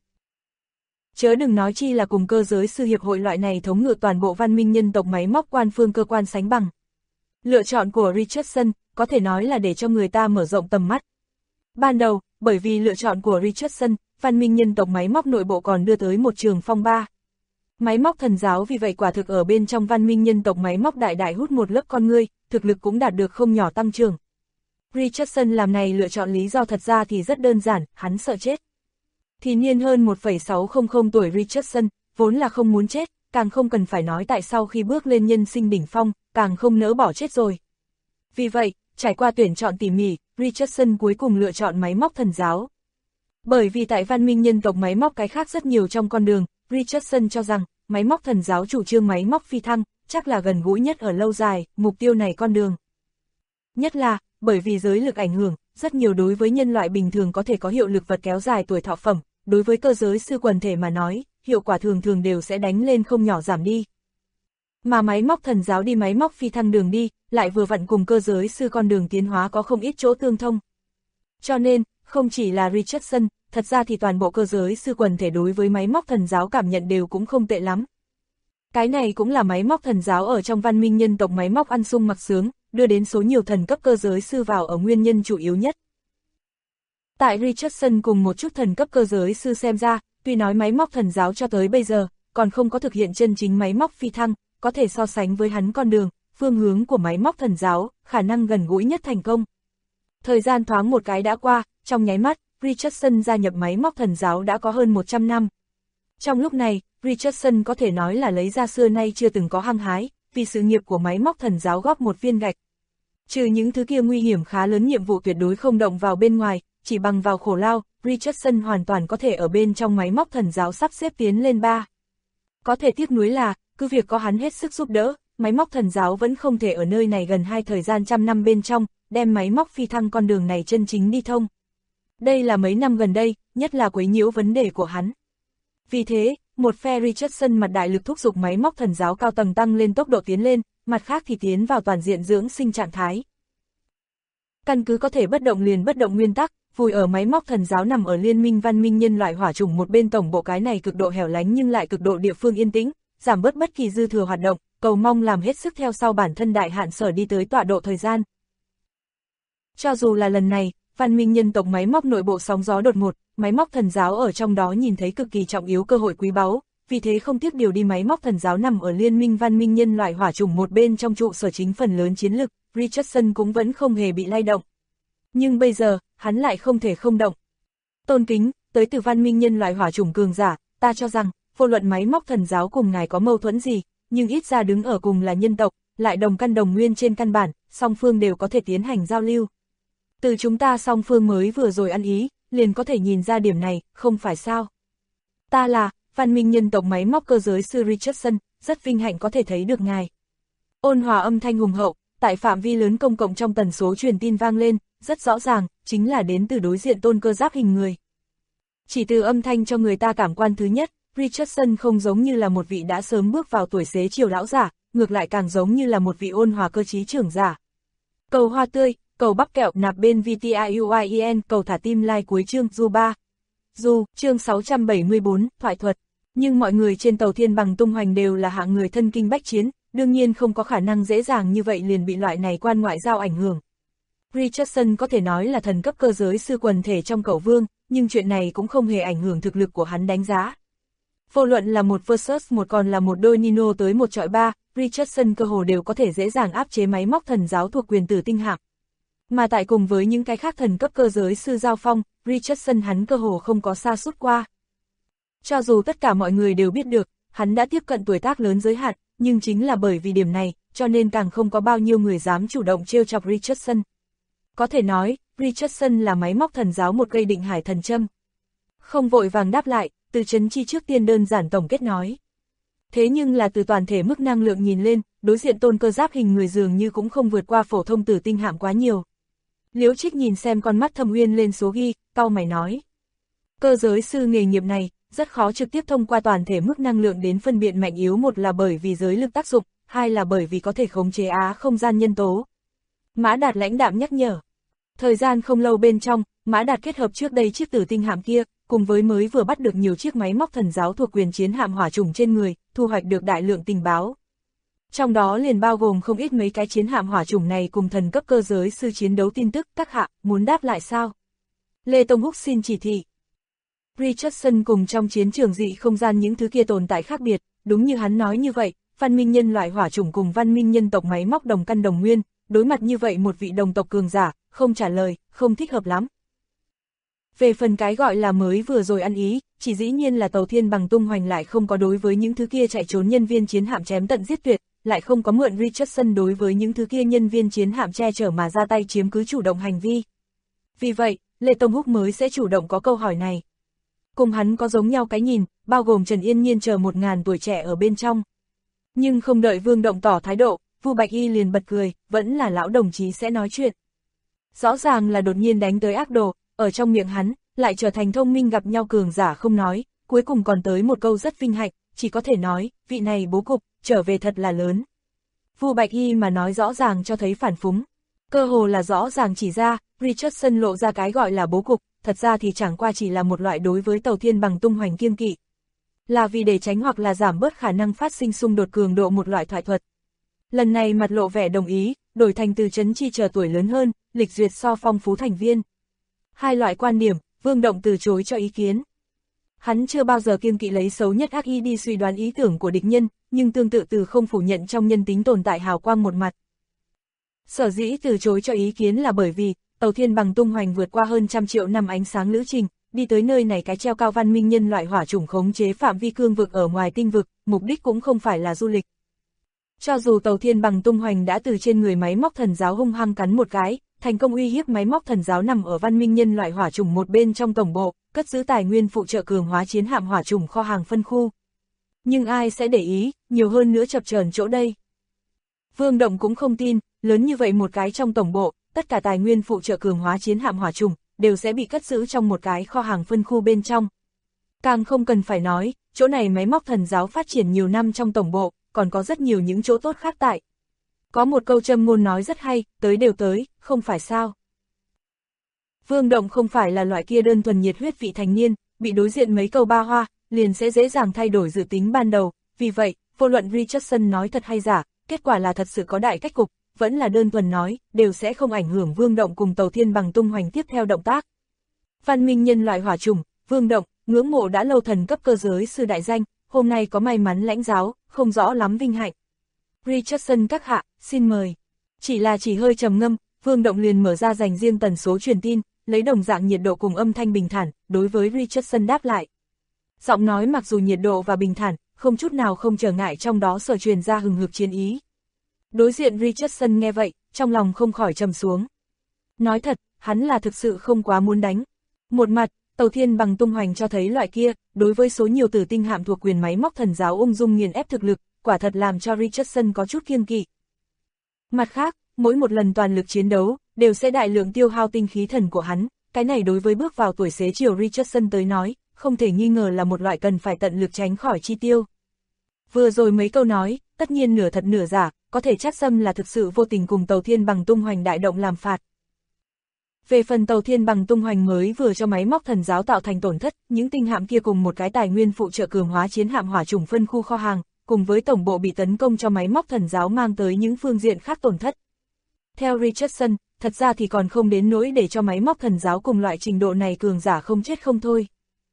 Chớ đừng nói chi là cùng cơ giới sư hiệp hội loại này thống ngự toàn bộ văn minh nhân tộc máy móc quan phương cơ quan sánh bằng. Lựa chọn của Richardson có thể nói là để cho người ta mở rộng tầm mắt. Ban đầu, bởi vì lựa chọn của Richardson, văn minh nhân tộc máy móc nội bộ còn đưa tới một trường phong ba. Máy móc thần giáo vì vậy quả thực ở bên trong văn minh nhân tộc máy móc đại đại hút một lớp con ngươi, thực lực cũng đạt được không nhỏ tăng trưởng. Richardson làm này lựa chọn lý do thật ra thì rất đơn giản, hắn sợ chết. Thì niên hơn 1,600 tuổi Richardson, vốn là không muốn chết, càng không cần phải nói tại sau khi bước lên nhân sinh đỉnh phong, càng không nỡ bỏ chết rồi. Vì vậy, trải qua tuyển chọn tỉ mỉ, Richardson cuối cùng lựa chọn máy móc thần giáo. Bởi vì tại văn minh nhân tộc máy móc cái khác rất nhiều trong con đường, Richardson cho rằng, máy móc thần giáo chủ trương máy móc phi thăng, chắc là gần gũi nhất ở lâu dài, mục tiêu này con đường. Nhất là, bởi vì giới lực ảnh hưởng, rất nhiều đối với nhân loại bình thường có thể có hiệu lực vật kéo dài tuổi thọ phẩm, đối với cơ giới sư quần thể mà nói, hiệu quả thường thường đều sẽ đánh lên không nhỏ giảm đi. Mà máy móc thần giáo đi máy móc phi thăng đường đi, lại vừa vặn cùng cơ giới sư con đường tiến hóa có không ít chỗ tương thông. Cho nên, không chỉ là Richardson, thật ra thì toàn bộ cơ giới sư quần thể đối với máy móc thần giáo cảm nhận đều cũng không tệ lắm. Cái này cũng là máy móc thần giáo ở trong văn minh nhân tộc máy móc ăn sung mặc sướng, đưa đến số nhiều thần cấp cơ giới sư vào ở nguyên nhân chủ yếu nhất. Tại Richardson cùng một chút thần cấp cơ giới sư xem ra, tuy nói máy móc thần giáo cho tới bây giờ, còn không có thực hiện chân chính máy móc phi thăng, có thể so sánh với hắn con đường, phương hướng của máy móc thần giáo, khả năng gần gũi nhất thành công. Thời gian thoáng một cái đã qua, trong nháy mắt, Richardson gia nhập máy móc thần giáo đã có hơn 100 năm. Trong lúc này, Richardson có thể nói là lấy ra xưa nay chưa từng có hăng hái, vì sự nghiệp của máy móc thần giáo góp một viên gạch. Trừ những thứ kia nguy hiểm khá lớn nhiệm vụ tuyệt đối không động vào bên ngoài, chỉ bằng vào khổ lao, Richardson hoàn toàn có thể ở bên trong máy móc thần giáo sắp xếp tiến lên 3. Có thể tiếc nuối là, cứ việc có hắn hết sức giúp đỡ, máy móc thần giáo vẫn không thể ở nơi này gần 2 thời gian trăm năm bên trong, đem máy móc phi thăng con đường này chân chính đi thông. Đây là mấy năm gần đây, nhất là quấy nhiễu vấn đề của hắn. Vì thế, một phe Richardson mặt đại lực thúc giục máy móc thần giáo cao tầng tăng lên tốc độ tiến lên, mặt khác thì tiến vào toàn diện dưỡng sinh trạng thái. Căn cứ có thể bất động liền bất động nguyên tắc, vùi ở máy móc thần giáo nằm ở liên minh văn minh nhân loại hỏa chủng một bên tổng bộ cái này cực độ hẻo lánh nhưng lại cực độ địa phương yên tĩnh, giảm bớt bất kỳ dư thừa hoạt động, cầu mong làm hết sức theo sau bản thân đại hạn sở đi tới tọa độ thời gian. Cho dù là lần này, văn minh nhân tộc máy móc nội bộ sóng gió đột ngột, máy móc thần giáo ở trong đó nhìn thấy cực kỳ trọng yếu cơ hội quý báu, vì thế không tiếc điều đi máy móc thần giáo nằm ở liên minh văn minh nhân loại hỏa chủng một bên trong trụ sở chính phần lớn chiến lực, Richardson cũng vẫn không hề bị lay động. Nhưng bây giờ, hắn lại không thể không động. Tôn kính, tới từ văn minh nhân loại hỏa chủng cường giả, ta cho rằng, vô luận máy móc thần giáo cùng ngài có mâu thuẫn gì, nhưng ít ra đứng ở cùng là nhân tộc, lại đồng căn đồng nguyên trên căn bản, song phương đều có thể tiến hành giao lưu. Từ chúng ta song phương mới vừa rồi ăn ý, liền có thể nhìn ra điểm này, không phải sao? Ta là, văn minh nhân tộc máy móc cơ giới sư Richardson, rất vinh hạnh có thể thấy được ngài. Ôn hòa âm thanh hùng hậu, tại phạm vi lớn công cộng trong tần số truyền tin vang lên, rất rõ ràng, chính là đến từ đối diện tôn cơ giáp hình người. Chỉ từ âm thanh cho người ta cảm quan thứ nhất, Richardson không giống như là một vị đã sớm bước vào tuổi xế chiều lão giả, ngược lại càng giống như là một vị ôn hòa cơ trí trưởng giả. Cầu hoa tươi, cầu bắp kẹo nạp bên VTIUIEN, cầu thả tim like cuối chương Du 3. Du, chương 674, thoại thuật. Nhưng mọi người trên tàu thiên bằng tung hoành đều là hạng người thân kinh bách chiến, đương nhiên không có khả năng dễ dàng như vậy liền bị loại này quan ngoại giao ảnh hưởng. Richardson có thể nói là thần cấp cơ giới sư quần thể trong cẩu vương, nhưng chuyện này cũng không hề ảnh hưởng thực lực của hắn đánh giá. Vô luận là một versus một còn là một đôi Nino tới một chọi ba, Richardson cơ hồ đều có thể dễ dàng áp chế máy móc thần giáo thuộc quyền tử tinh hạm. Mà tại cùng với những cái khác thần cấp cơ giới sư giao phong, Richardson hắn cơ hồ không có sa sút qua. Cho dù tất cả mọi người đều biết được, hắn đã tiếp cận tuổi tác lớn giới hạn, nhưng chính là bởi vì điểm này, cho nên càng không có bao nhiêu người dám chủ động trêu chọc Richardson. Có thể nói, Richardson là máy móc thần giáo một cây định hải thần châm. Không vội vàng đáp lại, Từ Chấn Chi trước tiên đơn giản tổng kết nói. Thế nhưng là từ toàn thể mức năng lượng nhìn lên, đối diện tôn cơ giáp hình người dường như cũng không vượt qua phổ thông tử tinh hạm quá nhiều. Liễu Trích nhìn xem con mắt thâm uyên lên số ghi, cau mày nói. Cơ giới sư nghề nghiệp này, rất khó trực tiếp thông qua toàn thể mức năng lượng đến phân biệt mạnh yếu, một là bởi vì giới lực tác dụng, hai là bởi vì có thể khống chế không gian nhân tố. Mã Đạt lãnh đạm nhắc nhở. Thời gian không lâu bên trong, Mã Đạt kết hợp trước đây chiếc tử tinh hạm kia, cùng với mới vừa bắt được nhiều chiếc máy móc thần giáo thuộc quyền chiến hạm hỏa chủng trên người, thu hoạch được đại lượng tình báo. Trong đó liền bao gồm không ít mấy cái chiến hạm hỏa chủng này cùng thần cấp cơ giới sư chiến đấu tin tức. Các hạ, muốn đáp lại sao? Lê Tông Húc xin chỉ thị. Richardson cùng trong chiến trường dị không gian những thứ kia tồn tại khác biệt, đúng như hắn nói như vậy, văn minh nhân loại hỏa chủng cùng văn minh nhân tộc máy móc đồng căn đồng nguyên, đối mặt như vậy một vị đồng tộc cường giả, không trả lời, không thích hợp lắm. Về phần cái gọi là mới vừa rồi ăn ý, chỉ dĩ nhiên là Tàu Thiên Bằng tung hoành lại không có đối với những thứ kia chạy trốn nhân viên chiến hạm chém tận giết tuyệt, lại không có mượn Richardson đối với những thứ kia nhân viên chiến hạm che chở mà ra tay chiếm cứ chủ động hành vi. Vì vậy, Lê Tông Húc mới sẽ chủ động có câu hỏi này. Cùng hắn có giống nhau cái nhìn, bao gồm Trần Yên Nhiên chờ 1000 tuổi trẻ ở bên trong. Nhưng không đợi Vương Động tỏ thái độ, Vu Bạch Y liền bật cười, vẫn là lão đồng chí sẽ nói chuyện. Rõ ràng là đột nhiên đánh tới ác đồ, ở trong miệng hắn, lại trở thành thông minh gặp nhau cường giả không nói, cuối cùng còn tới một câu rất vinh hạnh, chỉ có thể nói, vị này bố cục, trở về thật là lớn. Vu Bạch Y mà nói rõ ràng cho thấy phản phúng, cơ hồ là rõ ràng chỉ ra, Richardson lộ ra cái gọi là bố cục, thật ra thì chẳng qua chỉ là một loại đối với Tàu Thiên Bằng tung hoành kiêng kỵ. Là vì để tránh hoặc là giảm bớt khả năng phát sinh xung đột cường độ một loại thoại thuật. Lần này mặt lộ vẻ đồng ý, đổi thành từ Trấn Chi chờ tuổi lớn hơn, lịch duyệt so phong phú thành viên. Hai loại quan điểm, Vương Động từ chối cho ý kiến. Hắn chưa bao giờ kiêng kỵ lấy xấu nhất ác ý đi suy đoán ý tưởng của địch nhân, nhưng tương tự từ không phủ nhận trong nhân tính tồn tại hào quang một mặt. Sở dĩ từ chối cho ý kiến là bởi vì, Tàu Thiên Bằng tung hoành vượt qua hơn 100 triệu năm ánh sáng lữ trình, đi tới nơi này cái treo cao văn minh nhân loại hỏa chủng khống chế phạm vi cương vực ở ngoài tinh vực, mục đích cũng không phải là du lịch. Cho dù Tàu Thiên Bằng tung hoành đã từ trên người máy móc thần giáo hung hăng cắn một cái, thành công uy hiếp máy móc thần giáo nằm ở văn minh nhân loại hỏa chủng một bên trong tổng bộ, cất giữ tài nguyên phụ trợ cường hóa chiến hạm hỏa chủng kho hàng phân khu. Nhưng ai sẽ để ý, nhiều hơn nữa chập chờn chỗ đây. Vương Động cũng không tin, lớn như vậy một cái trong tổng bộ, tất cả tài nguyên phụ trợ cường hóa chiến hạm hỏa chủng đều sẽ bị cất giữ trong một cái kho hàng phân khu bên trong. Càng không cần phải nói, chỗ này máy móc thần giáo phát triển nhiều năm trong tổng bộ, còn có rất nhiều những chỗ tốt khác tại. Có một câu châm ngôn nói rất hay, tới đều tới, không phải sao. Vương Động không phải là loại kia đơn thuần nhiệt huyết vị thành niên, bị đối diện mấy câu ba hoa, liền sẽ dễ dàng thay đổi dự tính ban đầu, vì vậy, vô luận Richardson nói thật hay giả, kết quả là thật sự có đại cách cục, vẫn là đơn thuần nói, đều sẽ không ảnh hưởng Vương Động cùng Tàu Thiên Bằng tung hoành tiếp theo động tác. Văn minh nhân loại hỏa chủng, Vương Động, ngưỡng mộ đã lâu thần cấp cơ giới sư đại danh, hôm nay có may mắn lãnh giáo, không rõ lắm vinh hạnh. Richardson các hạ, xin mời. Chỉ hơi trầm ngâm, Vương Động liền mở ra dành riêng tần số truyền tin, lấy đồng dạng nhiệt độ cùng âm thanh bình thản, đối với Richardson đáp lại. Giọng nói mặc dù nhiệt độ và bình thản, không chút nào không trở ngại trong đó sở truyền ra hừng hực chiến ý. Đối diện Richardson nghe vậy, trong lòng không khỏi trầm xuống. Nói thật, hắn là thực sự không quá muốn đánh. Một mặt, Tàu Thiên Bằng tung hoành cho thấy loại kia, đối với số nhiều tử tinh hạm thuộc quyền máy móc thần giáo ung dung nghiền ép thực lực, quả thật làm cho Richardson có chút kiêng kỵ. Mặt khác, mỗi một lần toàn lực chiến đấu, đều sẽ đại lượng tiêu hao tinh khí thần của hắn, cái này đối với bước vào tuổi xế chiều Richardson tới nói, không thể nghi ngờ là một loại cần phải tận lực tránh khỏi chi tiêu. Vừa rồi mấy câu nói, tất nhiên nửa thật nửa giả, có thể chắc xâm là thực sự vô tình cùng Tàu Thiên Bằng tung hoành đại động làm phạt. Về phần Tàu Thiên Bằng tung hoành mới vừa cho máy móc thần giáo tạo thành tổn thất, những tinh hạm kia cùng một cái tài nguyên phụ trợ cường hóa chiến hạm hỏa chủng phân khu kho hàng, cùng với tổng bộ bị tấn công cho máy móc thần giáo mang tới những phương diện khác tổn thất. Theo Richardson, thật ra thì còn không đến nỗi để cho máy móc thần giáo cùng loại trình độ này cường giả không chết không thôi.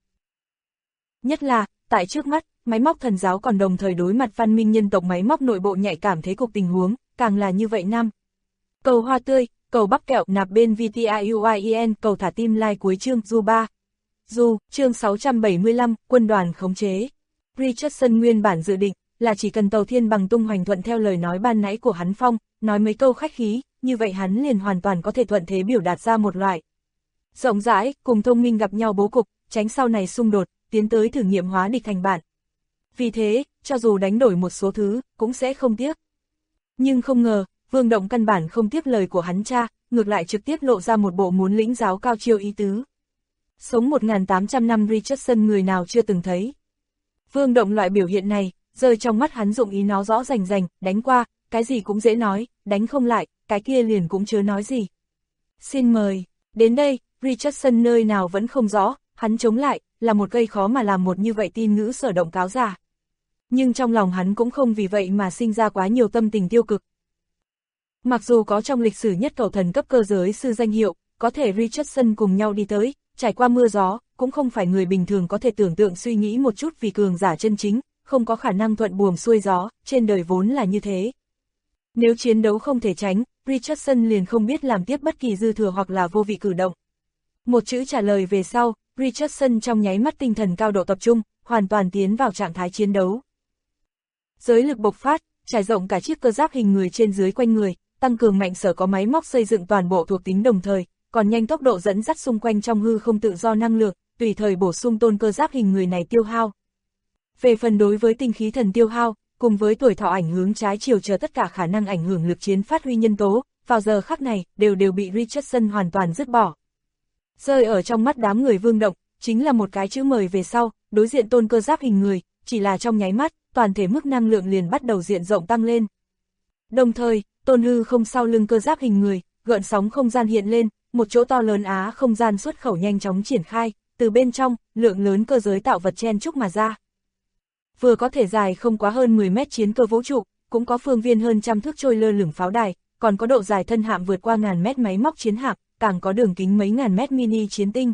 Nhất là, tại trước mắt, máy móc thần giáo còn đồng thời đối mặt văn minh nhân tộc máy móc nội bộ nhạy cảm thế cục tình huống, càng là như vậy năm. Cầu hoa tươi, cầu bắp kẹo nạp bên VTIUIEN, cầu thả tim like cuối chương Du 3. Du, chương 675, quân đoàn khống chế. Richardson nguyên bản dự định là chỉ cần Tàu Thiên Bằng tung hoành thuận theo lời nói ban nãy của hắn Phong, nói mấy câu khách khí, như vậy hắn liền hoàn toàn có thể thuận thế biểu đạt ra một loại rộng rãi, cùng thông minh gặp nhau bố cục, tránh sau này xung đột, tiến tới thử nghiệm hóa địch thành bạn. Vì thế, cho dù đánh đổi một số thứ, cũng sẽ không tiếc. Nhưng không ngờ, Vương Động căn bản không tiếp lời của hắn cha, ngược lại trực tiếp lộ ra một bộ muốn lĩnh giáo cao chiêu ý tứ. Sống 1800 năm Richardson người nào chưa từng thấy. Vương Động loại biểu hiện này, rơi trong mắt hắn dụng ý nó rõ rành rành, đánh qua, cái gì cũng dễ nói, đánh không lại, cái kia liền cũng chớ nói gì. Xin mời, đến đây, Richardson nơi nào vẫn không rõ, hắn chống lại, là một cây khó mà làm một như vậy tin ngữ sở động cáo giả. Nhưng trong lòng hắn cũng không vì vậy mà sinh ra quá nhiều tâm tình tiêu cực. Mặc dù có trong lịch sử nhất cầu thần cấp cơ giới sư danh hiệu, có thể Richardson cùng nhau đi tới, trải qua mưa gió, cũng không phải người bình thường có thể tưởng tượng suy nghĩ một chút vì cường giả chân chính, không có khả năng thuận buồm xuôi gió, trên đời vốn là như thế. Nếu chiến đấu không thể tránh, Richardson liền không biết làm tiếp bất kỳ dư thừa hoặc là vô vị cử động. Một chữ trả lời về sau, Richardson trong nháy mắt tinh thần cao độ tập trung, hoàn toàn tiến vào trạng thái chiến đấu. Giới lực bộc phát, trải rộng cả chiếc cơ giáp hình người trên dưới quanh người, tăng cường mạnh sở có máy móc xây dựng toàn bộ thuộc tính đồng thời, còn nhanh tốc độ dẫn dắt xung quanh trong hư không tự do năng lượng, tùy thời bổ sung tôn cơ giáp hình người này tiêu hao. Về phần đối với tinh khí thần tiêu hao, cùng với tuổi thọ ảnh hướng trái chiều chờ tất cả khả năng ảnh hưởng lực chiến phát huy nhân tố, vào giờ khắc này, đều bị Richardson hoàn toàn dứt bỏ. Rơi ở trong mắt đám người Vương Động, chính là một cái chữ mời về sau, đối diện tôn cơ giáp hình người, chỉ là trong nháy mắt, toàn thể mức năng lượng liền bắt đầu diện rộng tăng lên. Đồng thời, tôn hư không sau lưng cơ giáp hình người, gợn sóng không gian hiện lên, một chỗ to lớn á không gian xuất khẩu nhanh chóng triển khai, từ bên trong, lượng lớn cơ giới tạo vật chen chúc mà ra. Vừa có thể dài không quá hơn 10 mét chiến cơ vũ trụ, cũng có phương viên hơn trăm thước trôi lơ lửng pháo đài, còn có độ dài thân hạm vượt qua ngàn mét máy móc chiến hạm, càng có đường kính mấy ngàn mét mini chiến tinh.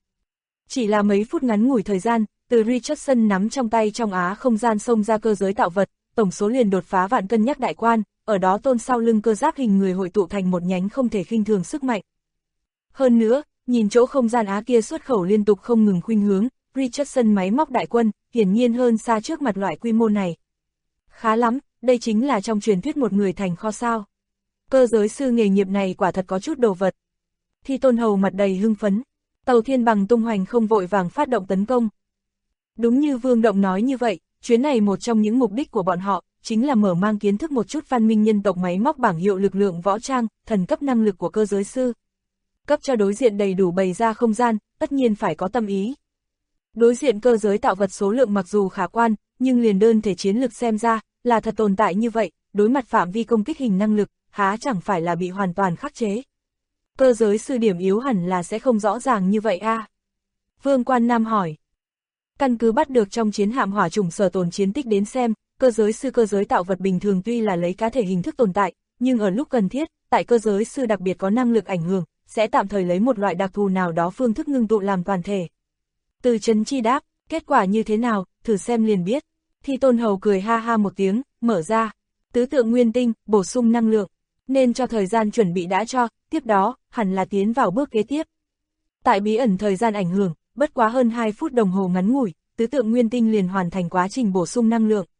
Chỉ là mấy phút ngắn ngủi thời gian, từ Richardson nắm trong tay trong á không gian xông ra cơ giới tạo vật, tổng số liền đột phá vạn cân nhắc đại quan, ở đó tôn sau lưng cơ giáp hình người hội tụ thành một nhánh không thể khinh thường sức mạnh. Hơn nữa, nhìn chỗ không gian á kia xuất khẩu liên tục không ngừng khuynh hướng, Richardson máy móc đại quân, hiển nhiên hơn xa trước mặt loại quy mô này. Khá lắm, đây chính là trong truyền thuyết một người thành kho sao. Cơ giới sư nghề nghiệp này quả thật có chút đồ vật. Thi Tôn Hầu mặt đầy hưng phấn, tàu thiên bằng tung hoành không vội vàng phát động tấn công. Đúng như Vương Động nói như vậy, chuyến này một trong những mục đích của bọn họ, chính là mở mang kiến thức một chút văn minh nhân tộc máy móc bảng hiệu lực lượng võ trang, thần cấp năng lực của cơ giới sư. Cấp cho đối diện đầy đủ bày ra không gian, tất nhiên phải có tâm ý. Đối diện cơ giới tạo vật số lượng mặc dù khả quan, nhưng liền đơn thể chiến lực xem ra, là thật tồn tại như vậy, đối mặt phạm vi công kích hình năng lực, há chẳng phải là bị hoàn toàn khắc chế. Cơ giới sư điểm yếu hẳn là sẽ không rõ ràng như vậy a. Vương Quan Nam hỏi. Căn cứ bắt được trong chiến hạm hỏa chủng sở tồn chiến tích đến xem, cơ giới sư cơ giới tạo vật bình thường tuy là lấy cá thể hình thức tồn tại, nhưng ở lúc cần thiết, tại cơ giới sư đặc biệt có năng lực ảnh hưởng, sẽ tạm thời lấy một loại đặc thù nào đó phương thức ngưng tụ làm toàn thể. Từ Trấn Chi đáp, kết quả như thế nào, thử xem liền biết. Thi Tôn Hầu cười ha ha một tiếng, mở ra. Tứ tượng nguyên tinh, bổ sung năng lượng. Nên cho thời gian chuẩn bị đã cho, tiếp đó, hẳn là tiến vào bước kế tiếp. Tại bí ẩn thời gian ảnh hưởng, bất quá hơn 2 phút đồng hồ ngắn ngủi, tứ tượng nguyên tinh liền hoàn thành quá trình bổ sung năng lượng.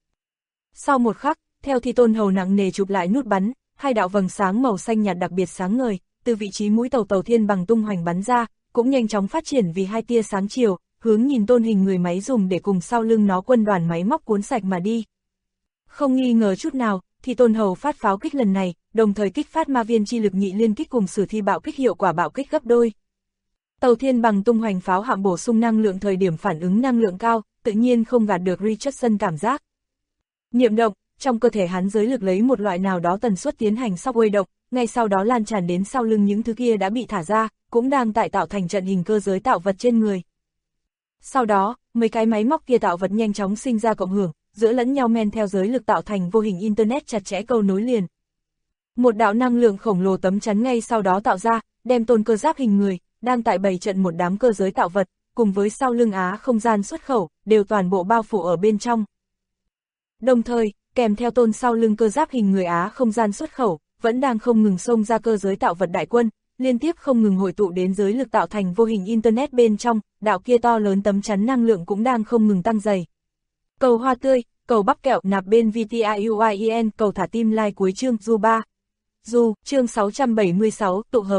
Sau một khắc, theo Thi Tôn Hầu nặng nề chụp lại nút bắn, hai đạo vầng sáng màu xanh nhạt đặc biệt sáng ngời, từ vị trí mũi tàu thiên bằng tung hoành bắn ra, cũng nhanh chóng phát triển vì hai tia sáng chiều, hướng nhìn tôn hình người máy dùng để cùng sau lưng nó quân đoàn máy móc cuốn sạch mà đi. Không nghi ngờ chút nào, Thi Tôn Hầu phát pháo kích lần này, đồng thời kích phát ma viên chi lực nhị liên kích cùng sử thi bạo kích hiệu quả bạo kích gấp đôi. Tàu thiên bằng tung hoành pháo hạm bổ sung năng lượng thời điểm phản ứng năng lượng cao, tự nhiên không gạt được Richardson cảm giác. Niệm động, trong cơ thể hắn giới lực lấy một loại nào đó tần suất tiến hành shockwave động, ngay sau đó lan tràn đến sau lưng những thứ kia đã bị thả ra, cũng đang tại tạo thành trận hình cơ giới tạo vật trên người. Sau đó, mấy cái máy móc kia tạo vật nhanh chóng sinh ra cộng hưởng, giữa lẫn nhau men theo giới lực tạo thành vô hình internet chặt chẽ câu nối liền. Một đạo năng lượng khổng lồ tấm chắn ngay sau đó tạo ra, đem tôn cơ giáp hình người, đang tại bày trận một đám cơ giới tạo vật, cùng với sau lưng á không gian xuất khẩu, đều toàn bộ bao phủ ở bên trong. Đồng thời, kèm theo tôn sau lưng cơ giáp hình người á không gian xuất khẩu, vẫn đang không ngừng xông ra cơ giới tạo vật đại quân, liên tiếp không ngừng hội tụ đến giới lực tạo thành vô hình internet bên trong, đạo kia to lớn tấm chắn năng lượng cũng đang không ngừng tăng dày. Cầu hoa tươi, cầu bắp kẹo nạp bên VTIUIEN, cầu thả tim like cuối chương Du 3. Du, chương 676, tụ hợp.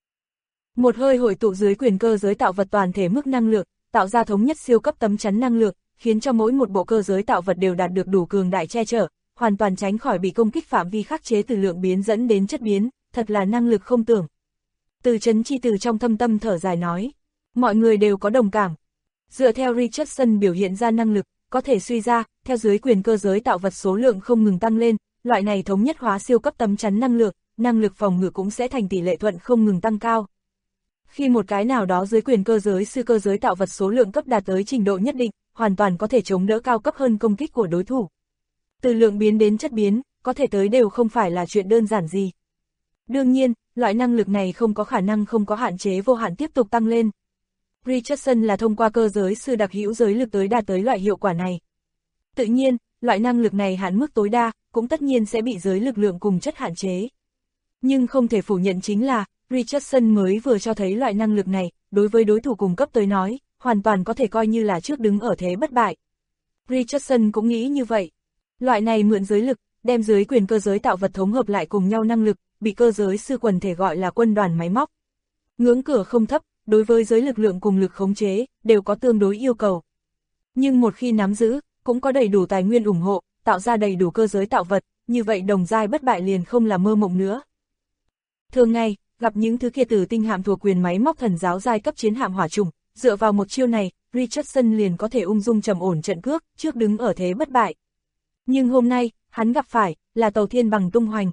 Một hơi hội tụ dưới quyền cơ giới tạo vật toàn thể mức năng lượng, tạo ra thống nhất siêu cấp tấm chắn năng lượng, khiến cho mỗi một bộ cơ giới tạo vật đều đạt được đủ cường đại che chở, hoàn toàn tránh khỏi bị công kích phạm vi khắc chế từ lượng biến dẫn đến chất biến, thật là năng lực không tưởng. Từ Trấn Chi từ trong thâm tâm thở dài nói, mọi người đều có đồng cảm. Dựa theo Richardson biểu hiện ra năng lực, có thể suy ra, theo dưới quyền cơ giới tạo vật số lượng không ngừng tăng lên, loại này thống nhất hóa siêu cấp tấm chắn năng lực phòng ngự cũng sẽ thành tỷ lệ thuận không ngừng tăng cao. Khi một cái nào đó dưới quyền cơ giới tạo vật số lượng cấp đạt tới trình độ nhất định, hoàn toàn có thể chống đỡ cao cấp hơn công kích của đối thủ. Từ lượng biến đến chất biến, có thể tới đều không phải là chuyện đơn giản gì. Đương nhiên, loại năng lực này không có khả năng không có hạn chế vô hạn tiếp tục tăng lên. Richardson là thông qua cơ giới sư đặc hữu giới lực tới đạt tới loại hiệu quả này. Tự nhiên, loại năng lực này hạn mức tối đa, cũng tất nhiên sẽ bị giới lực lượng cùng chất hạn chế. Nhưng không thể phủ nhận chính là, Richardson mới vừa cho thấy loại năng lực này, đối với đối thủ cùng cấp tới nói, hoàn toàn có thể coi như là trước đứng ở thế bất bại. Richardson cũng nghĩ như vậy. Loại này mượn giới lực, đem dưới quyền cơ giới tạo vật thống hợp lại cùng nhau năng lực, bị cơ giới sư quần thể gọi là quân đoàn máy móc. Ngưỡng cửa không thấp, đối với giới lực lượng cùng lực khống chế, đều có tương đối yêu cầu. Nhưng một khi nắm giữ, cũng có đầy đủ tài nguyên ủng hộ, tạo ra đầy đủ cơ giới tạo vật, như vậy đồng giai bất bại liền không là mơ mộng nữa. Thường ngày, gặp những thứ kia tử tinh hạm thuộc quyền máy móc thần giáo giai cấp chiến hạm hỏa trùng, dựa vào một chiêu này, Richardson liền có thể ung dung trầm ổn trận cước, trước đứng ở thế bất bại. Nhưng hôm nay, hắn gặp phải, là tàu thiên bằng tung hoành.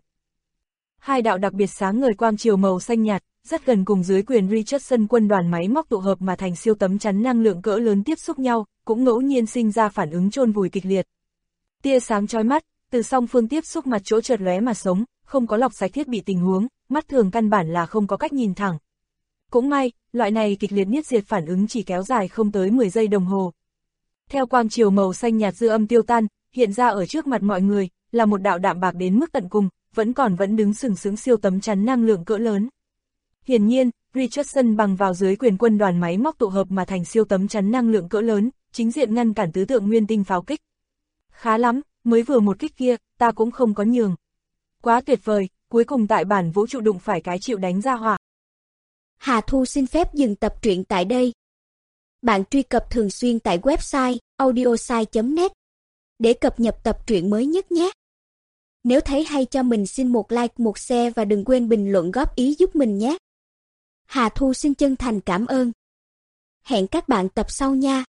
Hai đạo đặc biệt sáng ngời quang chiều màu xanh nhạt, rất gần cùng dưới quyền Richardson quân đoàn máy móc tụ hợp mà thành siêu tấm chắn năng lượng cỡ lớn tiếp xúc nhau, cũng ngẫu nhiên sinh ra phản ứng chôn vùi kịch liệt. Tia sáng chói mắt, từ song phương tiếp xúc mặt chỗ chợt lóe mà sống, không có lọc sạch thiết bị tình huống, mắt thường căn bản là không có cách nhìn thẳng. Cũng may, loại này kịch liệt niết diệt phản ứng chỉ kéo dài không tới 10 giây đồng hồ. Theo quang chiều màu xanh nhạt dư âm tiêu tan, hiện ra ở trước mặt mọi người, là một đạo đạm bạc đến mức tận cùng, vẫn đứng sừng sững siêu tấm chắn năng lượng cỡ lớn. Hiển nhiên, Richardson bằng vào dưới quyền quân đoàn máy móc tụ hợp mà thành siêu tấm chắn năng lượng cỡ lớn, chính diện ngăn cản tứ tượng nguyên tinh pháo kích. Khá lắm, mới vừa một kích kia, ta cũng không có nhường. Quá tuyệt vời, cuối cùng tại bản vũ trụ đụng phải cái chịu đánh ra hỏa. Hà Thu xin phép dừng tập truyện tại đây. Bạn truy cập thường xuyên tại website audiosai.net để cập nhật tập truyện mới nhất nhé. Nếu thấy hay cho mình xin một like, một share và đừng quên bình luận góp ý giúp mình nhé. Hà Thu xin chân thành cảm ơn. Hẹn các bạn tập sau nha.